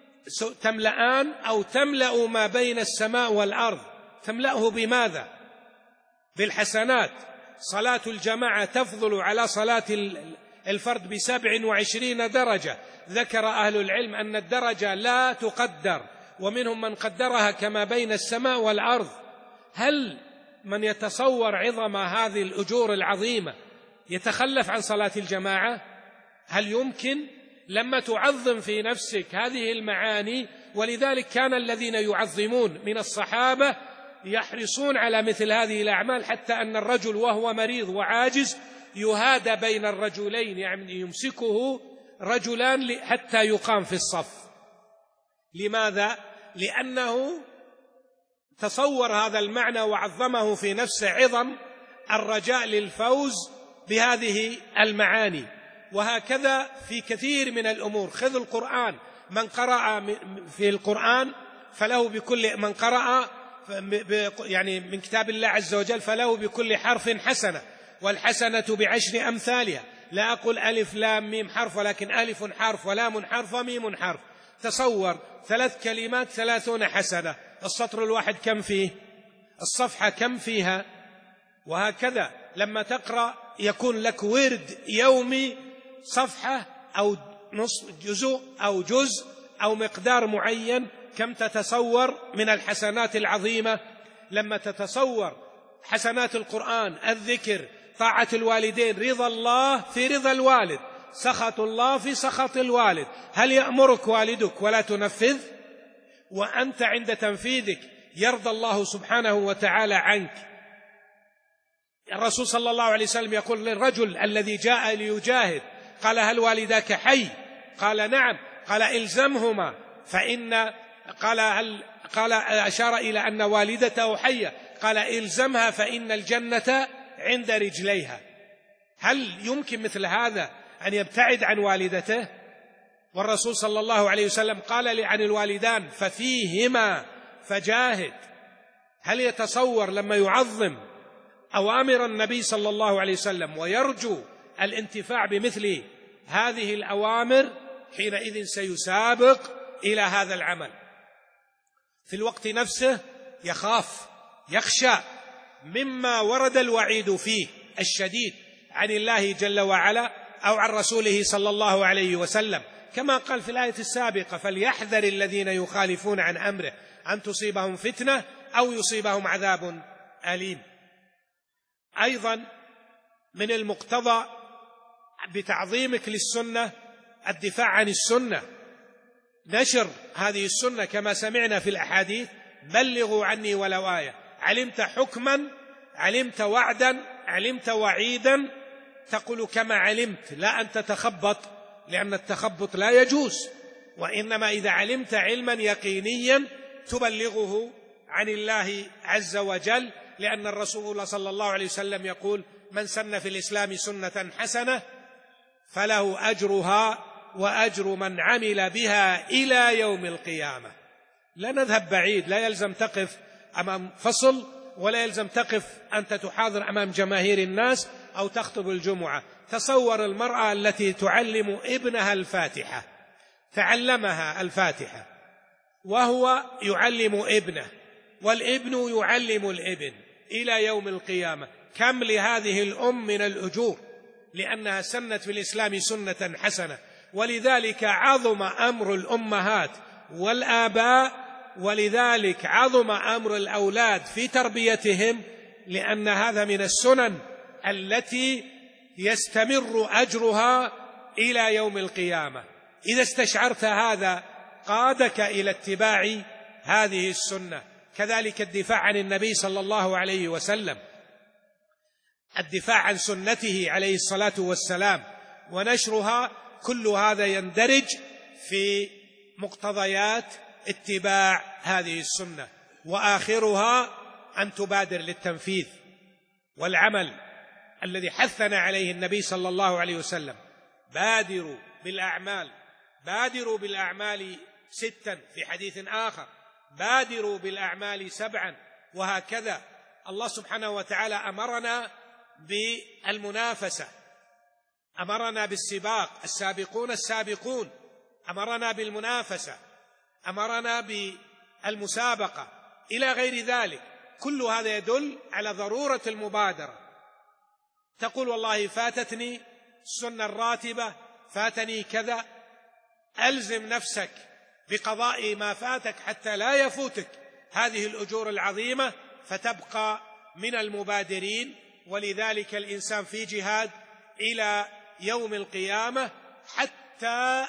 تملأان أو تملأ ما بين السماء والأرض. تملأه بماذا؟ بالحسنات. صلاة الجماعة تفضل على صلاة الفرد ب27 درجة. ذكر أهل العلم أن الدرجة لا تقدر، ومنهم من قدرها كما بين السماء والأرض. هل من يتصور عظم هذه الأجور العظيمة يتخلف عن صلاة الجماعة؟ هل يمكن؟ لما تعظم في نفسك هذه المعاني. ولذلك كان الذين يعظمون من الصحابة يحرصون على مثل هذه الأعمال، حتى أن الرجل وهو مريض وعاجز يهادى بين الرجلين، يعني يمسكه رجلان حتى يقام في الصف. لماذا؟ لأنه تصور هذا المعنى وعظمه في نفسه، عظم الرجاء للفوز بهذه المعاني. وهكذا في كثير من الأمور. خذ القرآن، من قرأ في القرآن فله بكل من قرأ يعني من كتاب الله عز وجل فله بكل حرف حسنة، والحسنة ب10 أمثالها. لا أقول ألف لام ميم حرف، ولكن ألف حرف ولام حرف وميم حرف. تصور 3 كلمات 30 حسنة. السطر الواحد كم فيه؟ الصفحة كم فيها؟ وهكذا لما تقرأ يكون لك ورد يومي صفحة أو نصف جزء أو جزء أو مقدار معين. كم تتصور من الحسنات العظيمة لما تتصور حسنات القرآن، الذكر، طاعة الوالدين، رضا الله في رضا الوالد، سخط الله في سخط الوالد. هل يأمرك والدك ولا تنفذ؟ وأنت عند تنفيذك يرضى الله سبحانه وتعالى عنك. الرسول صلى الله عليه وسلم يقول للرجل الذي جاء ليجاهد قال هل والداك حي؟ قال نعم. قال إلزمهما فإن قال أشار إلى أن والدته حية. قال إلزمها فإن الجنة عند رجليها. هل يمكن مثل هذا أن يبتعد عن والدته؟ والرسول صلى الله عليه وسلم قال عن الوالدان ففيهما فجاهد. هل يتصور لما يعظم أوامر النبي صلى الله عليه وسلم ويرجو الانتفاع بمثل هذه الأوامر، حينئذ سيسابق إلى هذا العمل. في الوقت نفسه يخاف يخشى مما ورد الوعيد فيه الشديد عن الله جل وعلا أو عن رسوله صلى الله عليه وسلم، كما قال في الآية السابقة فليحذر الذين يخالفون عن أمره أن تصيبهم فتنة أو يصيبهم عذاب أليم. أيضا من المقتضى بتعظيمك للسنة الدفاع عن السنة، نشر هذه السنة كما سمعنا في الأحاديث بلغوا عني ولو آية. علمت حكما، علمت وعدا، علمت وعيدا، تقول كما علمت، لا أن تتخبط، لأن التخبط لا يجوز، وإنما إذا علمت علما يقينيا تبلغه عن الله عز وجل، لأن الرسول صلى الله عليه وسلم يقول من سن في الإسلام سنة حسنة فله أجرها وأجر من عمل بها إلى يوم القيامة. لا نذهب بعيد، لا يلزم تقف أمام فصل، ولا يلزم تقف أنت تحاضر أمام جماهير الناس أو تخطب الجمعة. تصور المرأة التي تعلم ابنها الفاتحة، تعلمها الفاتحة وهو يعلم ابنه، والابن يعلم الابن إلى يوم القيامة. كم لهذه الأم من الأجور، لأنها سنت في الإسلام سنة حسنة. ولذلك عظم أمر الأمهات والآباء، ولذلك عظم أمر الأولاد في تربيتهم، لأن هذا من السنن التي يستمر أجرها إلى يوم القيامة. إذا استشعرت هذا قادك إلى اتباع هذه السنة. كذلك الدفاع عن النبي صلى الله عليه وسلم، الدفاع عن سنته عليه الصلاة والسلام ونشرها، كل هذا يندرج في مقتضيات اتباع هذه السنة. وآخرها أن تبادر للتنفيذ والعمل الذي حثنا عليه النبي صلى الله عليه وسلم: بادروا بالأعمال 6، في حديث آخر بادروا بالأعمال 7، وهكذا. الله سبحانه وتعالى أمرنا بالمنافسة، أمرنا بالسباق، السابقون السابقون، أمرنا بالمنافسة، أمرنا بالمسابقة إلى غير ذلك. كل هذا يدل على ضرورة المبادرة. تقول والله فاتتني السنة الراتبة، فاتني كذا، ألزم نفسك بقضاء ما فاتك حتى لا يفوتك هذه الأجور العظيمة، فتبقى من المبادرين. ولذلك الإنسان في جهاد إلى يوم القيامة حتى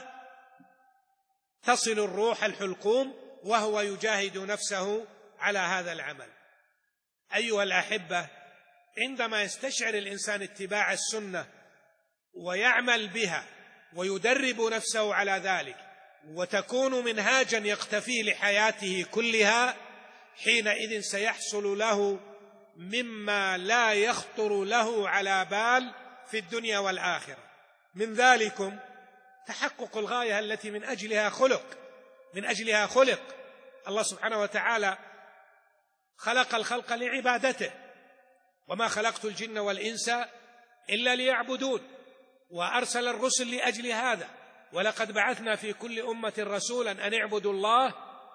تصل الروح الحلقوم وهو يجاهد نفسه على هذا العمل. أيها الأحبة، عندما يستشعر الإنسان اتباع السنة ويعمل بها ويدرب نفسه على ذلك، وتكون منهاجا يقتفي لحياته كلها، حينئذ سيحصل له مما لا يخطر له على بال في الدنيا والآخرة. من ذلكم تحقق الغاية التي من أجلها خلق الله سبحانه وتعالى. خلق الخلق لعبادته: وما خلقت الجن والإنس إلا ليعبدون. وأرسل الرسل لأجل هذا: ولقد بعثنا في كل أمة رسولا أن اعبدوا الله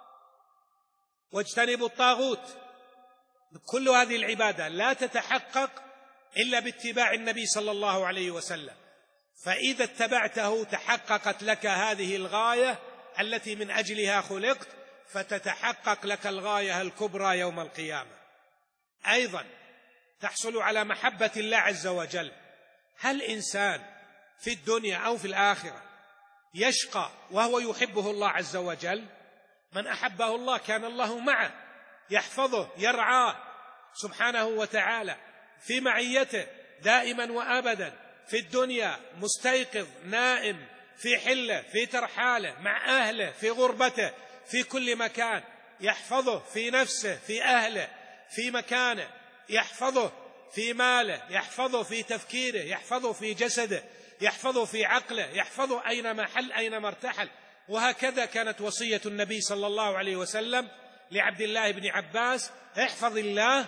واجتنبوا الطاغوت. كل هذه العبادة لا تتحقق إلا باتباع النبي صلى الله عليه وسلم. فإذا اتبعته تحققت لك هذه الغاية التي من أجلها خلقت، فتتحقق لك الغاية الكبرى يوم القيامة. أيضا تحصل على محبة الله عز وجل. هل إنسان في الدنيا أو في الآخرة يشقى وهو يحبه الله عز وجل؟ من أحبه الله كان الله معه، يحفظه، يرعاه سبحانه وتعالى، في معيته دائما وأبدا، في الدنيا مستيقظ نائم، في حله، في ترحاله، مع أهله، في غربته، في كل مكان، يحفظه في نفسه، في أهله، في مكانه، يحفظه في ماله، يحفظه في تفكيره، يحفظه في جسده، يحفظه في عقله، يحفظه أينما حل، أينما ارتحل. وهكذا كانت وصية النبي صلى الله عليه وسلم لعبد الله بن عباس: احفظ الله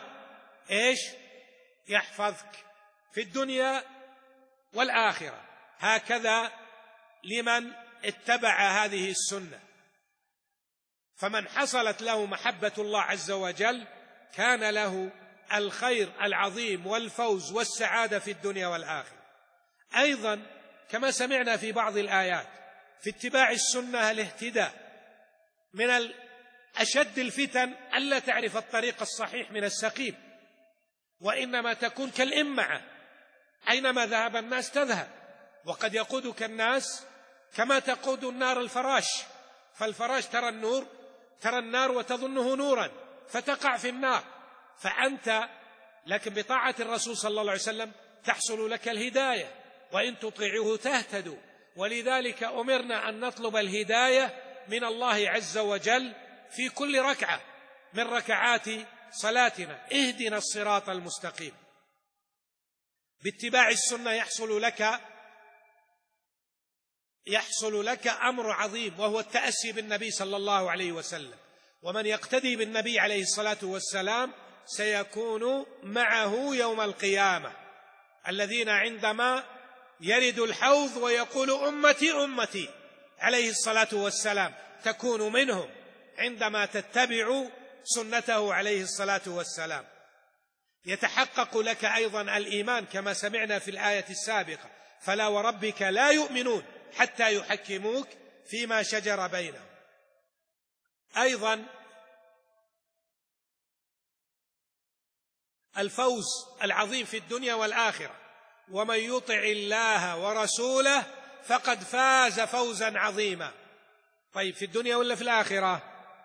يحفظك في الدنيا والآخرة. هكذا لمن اتبع هذه السنة. فمن حصلت له محبة الله عز وجل كان له الخير العظيم والفوز والسعادة في الدنيا والآخرة. أيضا كما سمعنا في بعض الآيات، في اتباع السنة الاهتداء. من أشد الفتن ألا تعرف الطريق الصحيح من السقيم، وإنما تكون كالإمعة، أينما ذهب الناس تذهب، وقد يقودك الناس كما تقود النار الفراش. فالفراش ترى النار وتظنه نورا فتقع في النار. فأنت لكن بطاعة الرسول صلى الله عليه وسلم تحصل لك الهداية، وإن تطيعوه تهتدوا. ولذلك أمرنا أن نطلب الهداية من الله عز وجل في كل ركعة من ركعات صلاتنا: اهدنا الصراط المستقيم. باتباع السنة يحصل لك يحصل لك أمر عظيم، وهو التأسي بالنبي صلى الله عليه وسلم. ومن يقتدي بالنبي عليه الصلاة والسلام سيكون معه يوم القيامة، الذين عندما يرد الحوض ويقول أمتي أمتي عليه الصلاة والسلام تكون منهم عندما تتبع سنته عليه الصلاة والسلام. يتحقق لك أيضا الإيمان كما سمعنا في الآية السابقة: فلا وربك لا يؤمنون حتى يحكموك فيما شجر بينهم. أيضا الفوز العظيم في الدنيا والآخرة: ومن يطع الله ورسوله فقد فاز فوزا عظيما. طيب في الدنيا ولا في الآخرة؟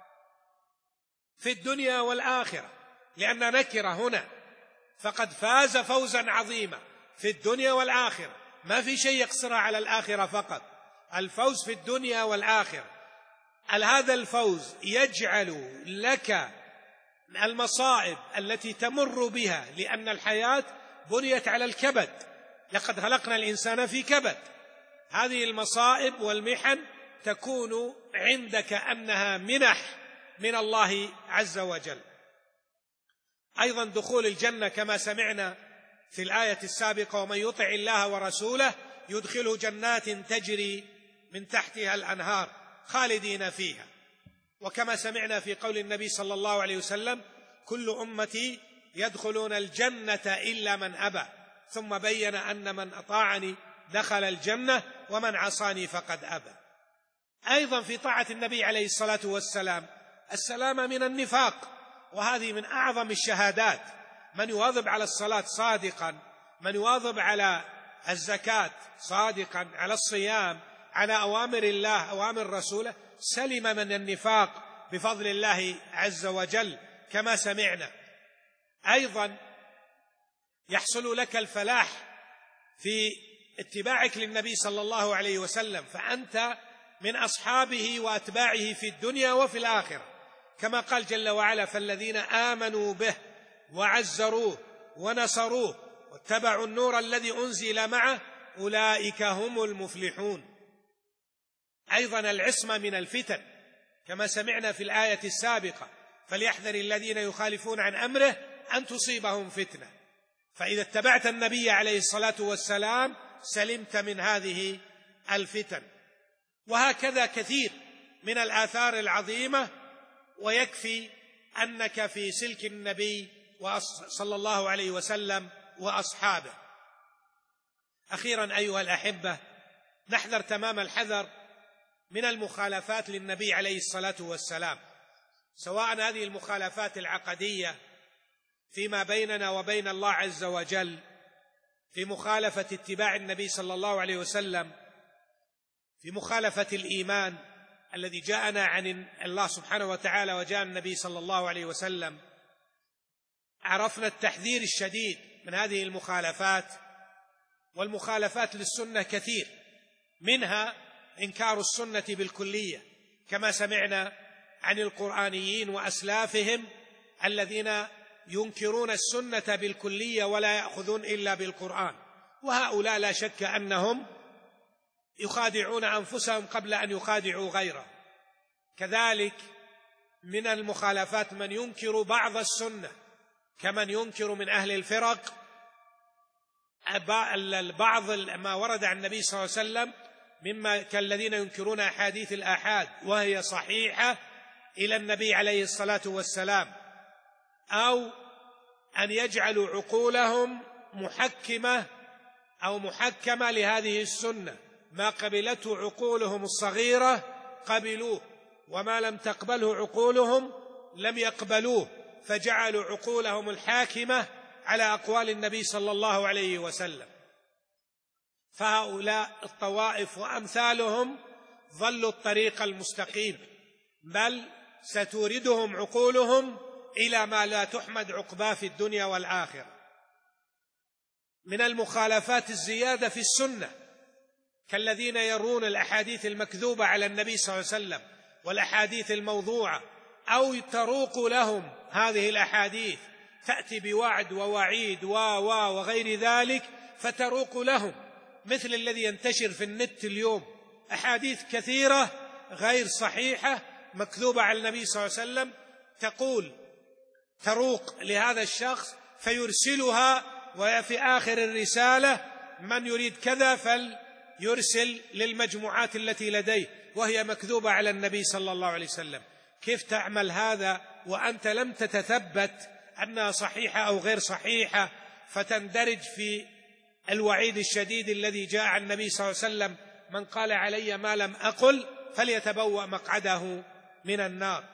في الدنيا والآخرة، لأن نكرة هنا. فقد فاز فوزا عظيما في الدنيا والآخرة، ما في شيء يقصر على الآخرة فقط، الفوز في الدنيا والآخرة. هذا الفوز يجعل لك المصائب التي تمر بها، لأن الحياة بنيت على الكبد، لقد خلقنا الإنسان في كبد. هذه المصائب والمحن تكون عندك أنها منح من الله عز وجل. أيضا دخول الجنة كما سمعنا في الآية السابقة: ومن يطع الله ورسوله يدخله جنات تجري من تحتها الأنهار خالدين فيها. وكما سمعنا في قول النبي صلى الله عليه وسلم: كل أمتي يدخلون الجنة إلا من أبى، ثم بين أن من أطاعني دخل الجنة ومن عصاني فقد أبى. أيضا في طاعة النبي عليه الصلاة والسلام السلامة من النفاق، وهذه من أعظم الشهادات. من يواظب على الصلاة صادقا، من يواظب على الزكاة صادقا، على الصيام، على أوامر الله أوامر رسوله، سلم من النفاق بفضل الله عز وجل كما سمعنا. أيضا يحصل لك الفلاح في اتباعك للنبي صلى الله عليه وسلم، فأنت من أصحابه وأتباعه في الدنيا وفي الآخرة، كما قال جل وعلا: فالذين آمنوا به وعزروه ونصروه واتبعوا النور الذي أنزل معه أولئك هم المفلحون. أيضا العصمة من الفتن كما سمعنا في الآية السابقة: فليحذر الذين يخالفون عن أمره أن تصيبهم فتنة. فإذا اتبعت النبي عليه الصلاة والسلام سلمت من هذه الفتن. وهكذا كثير من الآثار العظيمة، ويكفي أنك في سلك النبي صلى الله عليه وسلم وأصحابه. أخيرا أيها الأحبة، نحذر تمام الحذر من المخالفات للنبي عليه الصلاة والسلام، سواء هذه المخالفات العقدية فيما بيننا وبين الله عز وجل في مخالفة اتباع النبي صلى الله عليه وسلم، في مخالفة الإيمان الذي جاءنا عن الله سبحانه وتعالى وجاء النبي صلى الله عليه وسلم. عرفنا التحذير الشديد من هذه المخالفات، والمخالفات للسنة كثير، منها إنكار السنة بالكلية كما سمعنا عن القرآنيين وأسلافهم الذين ينكرون السنة بالكلية ولا يأخذون إلا بالقرآن، وهؤلاء لا شك أنهم يخادعون أنفسهم قبل أن يخادعوا غيره. كذلك من المخالفات من ينكر بعض السنة، كمن ينكر من أهل الفرق بعض ما ورد عن النبي صلى الله عليه وسلم، مما كالذين ينكرون أحاديث الآحاد وهي صحيحة إلى النبي عليه الصلاة والسلام، أو أن يجعلوا عقولهم محكمة أو محكمة لهذه السنة، ما قبلته عقولهم الصغيرة قبلوه، وما لم تقبله عقولهم لم يقبلوه، فجعلوا عقولهم الحاكمة على أقوال النبي صلى الله عليه وسلم. فهؤلاء الطوائف وأمثالهم ضلوا الطريق المستقيم، بل ستوردهم عقولهم إلى ما لا تحمد عقباه في الدنيا والآخرة. من المخالفات الزيادة في السنة، كالذين يرون الأحاديث المكذوبة على النبي صلى الله عليه وسلم والأحاديث الموضوعة، أو تروق لهم هذه الأحاديث، تأتي بوعد ووعيد وغير ذلك فتروق لهم، مثل الذي ينتشر في النت اليوم، أحاديث كثيرة غير صحيحة مكذوبة على النبي صلى الله عليه وسلم تروق لهذا الشخص فيرسلها، وفي آخر الرسالة من يريد كذا فليرسل للمجموعات التي لديه وهي مكذوبة على النبي صلى الله عليه وسلم. كيف تعمل هذا وأنت لم تتثبت أنها صحيحة أو غير صحيحة، فتندرج في الوعيد الشديد الذي جاء عن النبي صلى الله عليه وسلم: من قال علي ما لم أقل فليتبوأ مقعده من النار.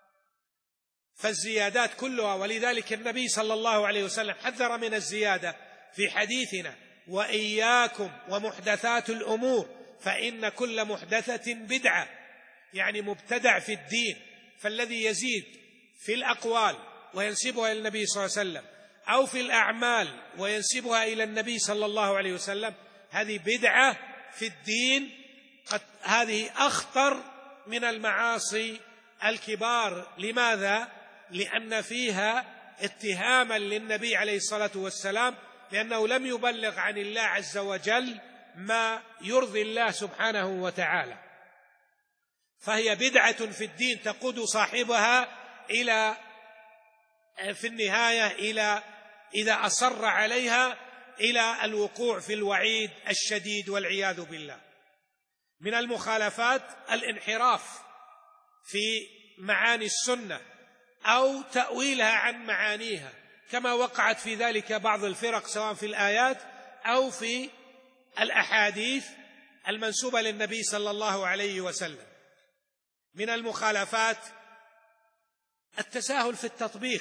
فالزيادات كلها، ولذلك النبي صلى الله عليه وسلم حذر من الزيادة في حديثنا: وإياكم ومحدثات الأمور فإن كل محدثة بدعة، يعني مبتدع في الدين. فالذي يزيد في الأقوال وينسبها إلى النبي صلى الله عليه وسلم أو في الأعمال وينسبها إلى النبي صلى الله عليه وسلم هذه بدعة في الدين، هذه أخطر من المعاصي الكبار. لماذا؟ لأن فيها اتهاما للنبي عليه الصلاة والسلام لأنه لم يبلغ عن الله عز وجل ما يرضي الله سبحانه وتعالى. فهي بدعة في الدين تقود صاحبها إلى في النهاية إذا أصر عليها إلى الوقوع في الوعيد الشديد والعياذ بالله. من المخالفات الانحراف في معاني السنة أو تأويلها عن معانيها، كما وقعت في ذلك بعض الفرق سواء في الآيات أو في الأحاديث المنسوبة للنبي صلى الله عليه وسلم. من المخالفات التساهل في التطبيق.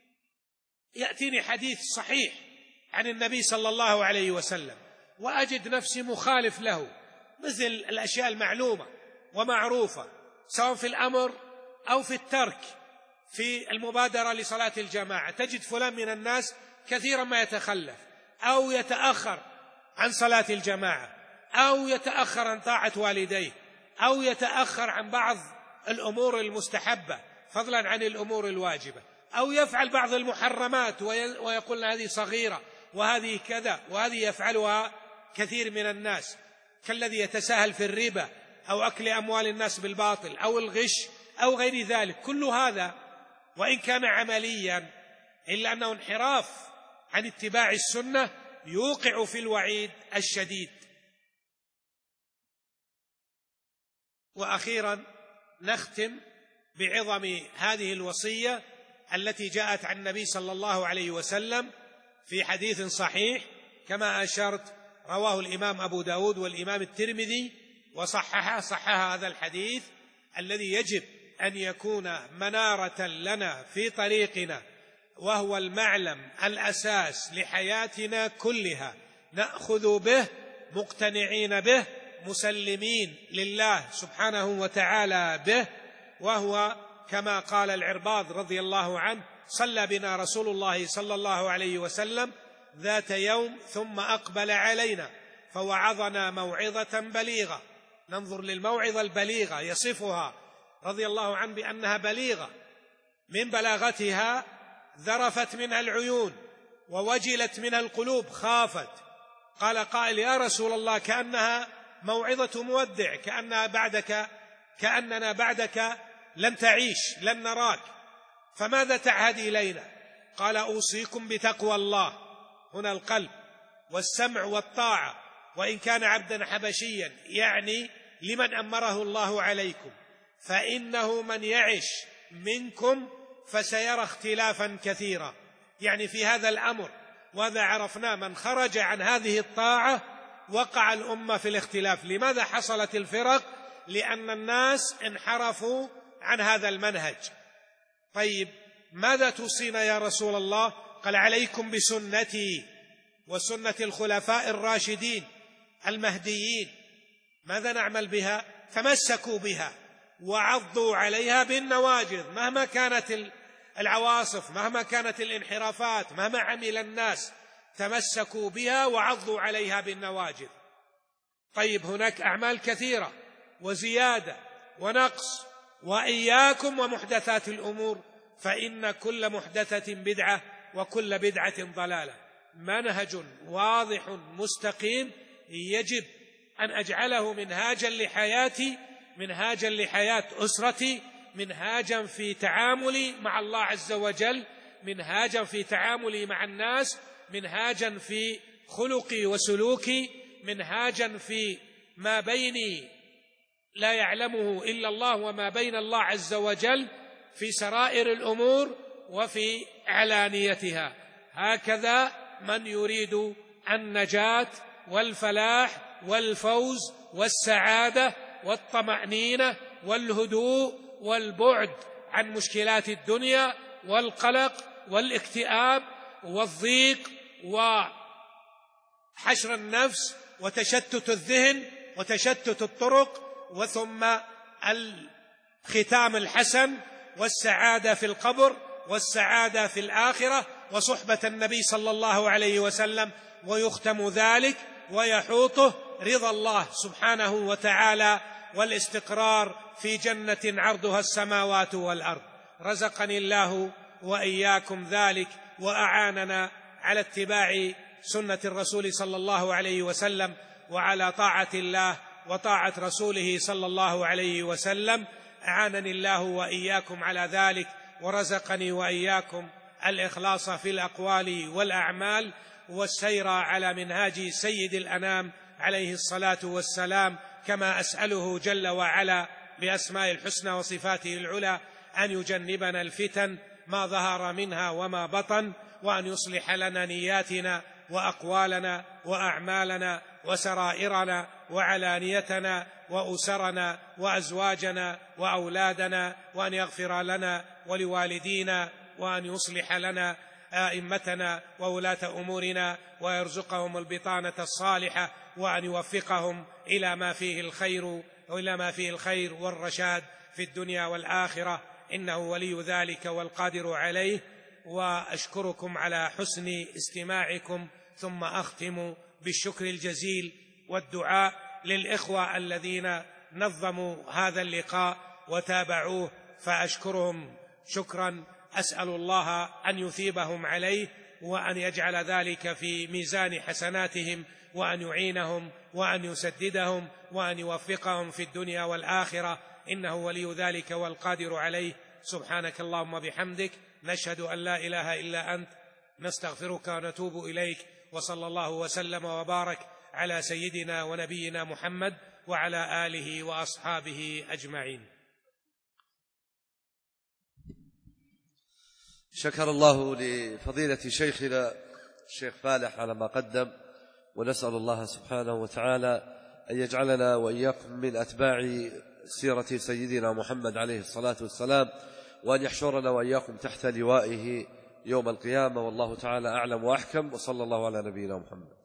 يأتيني حديث صحيح عن النبي صلى الله عليه وسلم وأجد نفسي مخالف له، مثل الأشياء المعلومة ومعروفة سواء في الأمر أو في الترك. في المبادرة لصلاة الجماعة تجد فلان من الناس كثيرا ما يتخلف أو يتأخر عن صلاة الجماعة أو يتأخر عن طاعة والديه أو يتأخر عن بعض الأمور المستحبة فضلا عن الأمور الواجبة، أو يفعل بعض المحرمات ويقول هذه صغيرة وهذه كذا، وهذه يفعلها كثير من الناس، كالذي يتساهل في الربا أو أكل أموال الناس بالباطل أو الغش أو غير ذلك. كل هذا وإن كان عمليا إلا أنه انحراف عن اتباع السنة يوقع في الوعيد الشديد. وأخيرا نختم بعظم هذه الوصية التي جاءت عن النبي صلى الله عليه وسلم في حديث صحيح كما أشرت، رواه الإمام أبو داود والإمام الترمذي وصحح هذا الحديث الذي يجب أن يكون منارة لنا في طريقنا، وهو المعلم الأساس لحياتنا كلها، نأخذ به مقتنعين به مسلمين لله سبحانه وتعالى به. وهو كما قال العرباض رضي الله عنه: صلى بنا رسول الله صلى الله عليه وسلم ذات يوم ثم أقبل علينا فوعظنا موعظة بليغة. ننظر للموعظة البليغة، يصفها رضي الله عنه بأنها بليغة، من بلاغتها ذرفت منها العيون ووجلت منها القلوب، خافت. قال قائل: يا رسول الله كأنها موعظة مودع، كأننا بعدك لن تعيش، لن نراك، فماذا تعهد إلينا؟ قال: أوصيكم بتقوى الله، هنا القلب، والسمع والطاعة، وإن كان عبدا حبشيا، يعني لمن أمره الله عليكم، فإنه من يعش منكم فسيرى اختلافا كثيرا. يعني في هذا الأمر، وهذا عرفنا، من خرج عن هذه الطاعة وقع الأمة في الاختلاف. لماذا حصلت الفرق؟ لأن الناس انحرفوا عن هذا المنهج. طيب ماذا توصينا يا رسول الله؟ قال: عليكم بسنتي وسنة الخلفاء الراشدين المهديين. ماذا نعمل بها؟ تمسكوا بها وعضوا عليها بالنواجذ، مهما كانت العواصف، مهما كانت الانحرافات، مهما عمل الناس، تمسكوا بها وعضوا عليها بالنواجذ. طيب هناك أعمال كثيرة وزيادة ونقص: وإياكم ومحدثات الأمور فإن كل محدثة بدعة وكل بدعة ضلالة. منهج واضح مستقيم يجب أن أجعله منهاجا لحياتي، منهاجا لحياة أسرتي، منهاجا في تعاملي مع الله عز وجل، منهاجا في تعاملي مع الناس، منهاجا في خلقي وسلوكي، منهاجا في ما بيني لا يعلمه إلا الله وما بين الله عز وجل، في سرائر الأمور وفي علانيتها. هكذا من يريد النجاة والفلاح والفوز والسعادة والطمأنينة والهدوء والبعد عن مشكلات الدنيا والقلق والاكتئاب والضيق وحشر النفس وتشتت الذهن وتشتت الطرق، وثم الختام الحسن والسعادة في القبر والسعادة في الآخرة وصحبة النبي صلى الله عليه وسلم، ويختم ذلك ويحوطه رضا الله سبحانه وتعالى والاستقرار في جنة عرضها السماوات والأرض. رزقني الله وإياكم ذلك، وأعاننا على اتباع سنة الرسول صلى الله عليه وسلم، وعلى طاعة الله وطاعة رسوله صلى الله عليه وسلم. أعانني الله وإياكم على ذلك، ورزقني وإياكم الإخلاص في الأقوال والأعمال، والسير على منهاج سيد الأنام عليه الصلاة والسلام، كما أسأله جل وعلا بأسماء الحسنى وصفاته العلى أن يجنبنا الفتن ما ظهر منها وما بطن، وأن يصلح لنا نياتنا وأقوالنا وأعمالنا وسرائرنا وعلانيتنا وأسرنا وأزواجنا وأولادنا، وأن يغفر لنا ولوالدينا، وأن يصلح لنا أئمتنا وولاة أمورنا، ويرزقهم البطانة الصالحة، وأن يوفقهم إلى ما فيه الخير والرشاد في الدنيا والآخرة، إنه ولي ذلك والقادر عليه. وأشكركم على حسن استماعكم، ثم أختم بالشكر الجزيل والدعاء للإخوة الذين نظموا هذا اللقاء وتابعوه، فأشكرهم شكرا أسأل الله أن يثيبهم عليه، وأن يجعل ذلك في ميزان حسناتهم، وأن يعينهم وأن يسددهم وأن يوفقهم في الدنيا والآخرة، إنه ولي ذلك والقادر عليه. سبحانك اللهم بحمدك، نشهد أن لا إله إلا أنت، نستغفرك ونتوب إليك. وصلى الله وسلم وبارك على سيدنا ونبينا محمد وعلى آله وأصحابه أجمعين. شكر الله لفضيلة شيخنا الشيخ فالح على ما قدم، ونسأل الله سبحانه وتعالى أن يجعلنا وإياكم من أتباع سيرة سيدنا محمد عليه الصلاة والسلام، وأن يحشرنا وإياكم تحت لوائه يوم القيامة، والله تعالى أعلم وأحكم، وصلى الله على نبينا محمد.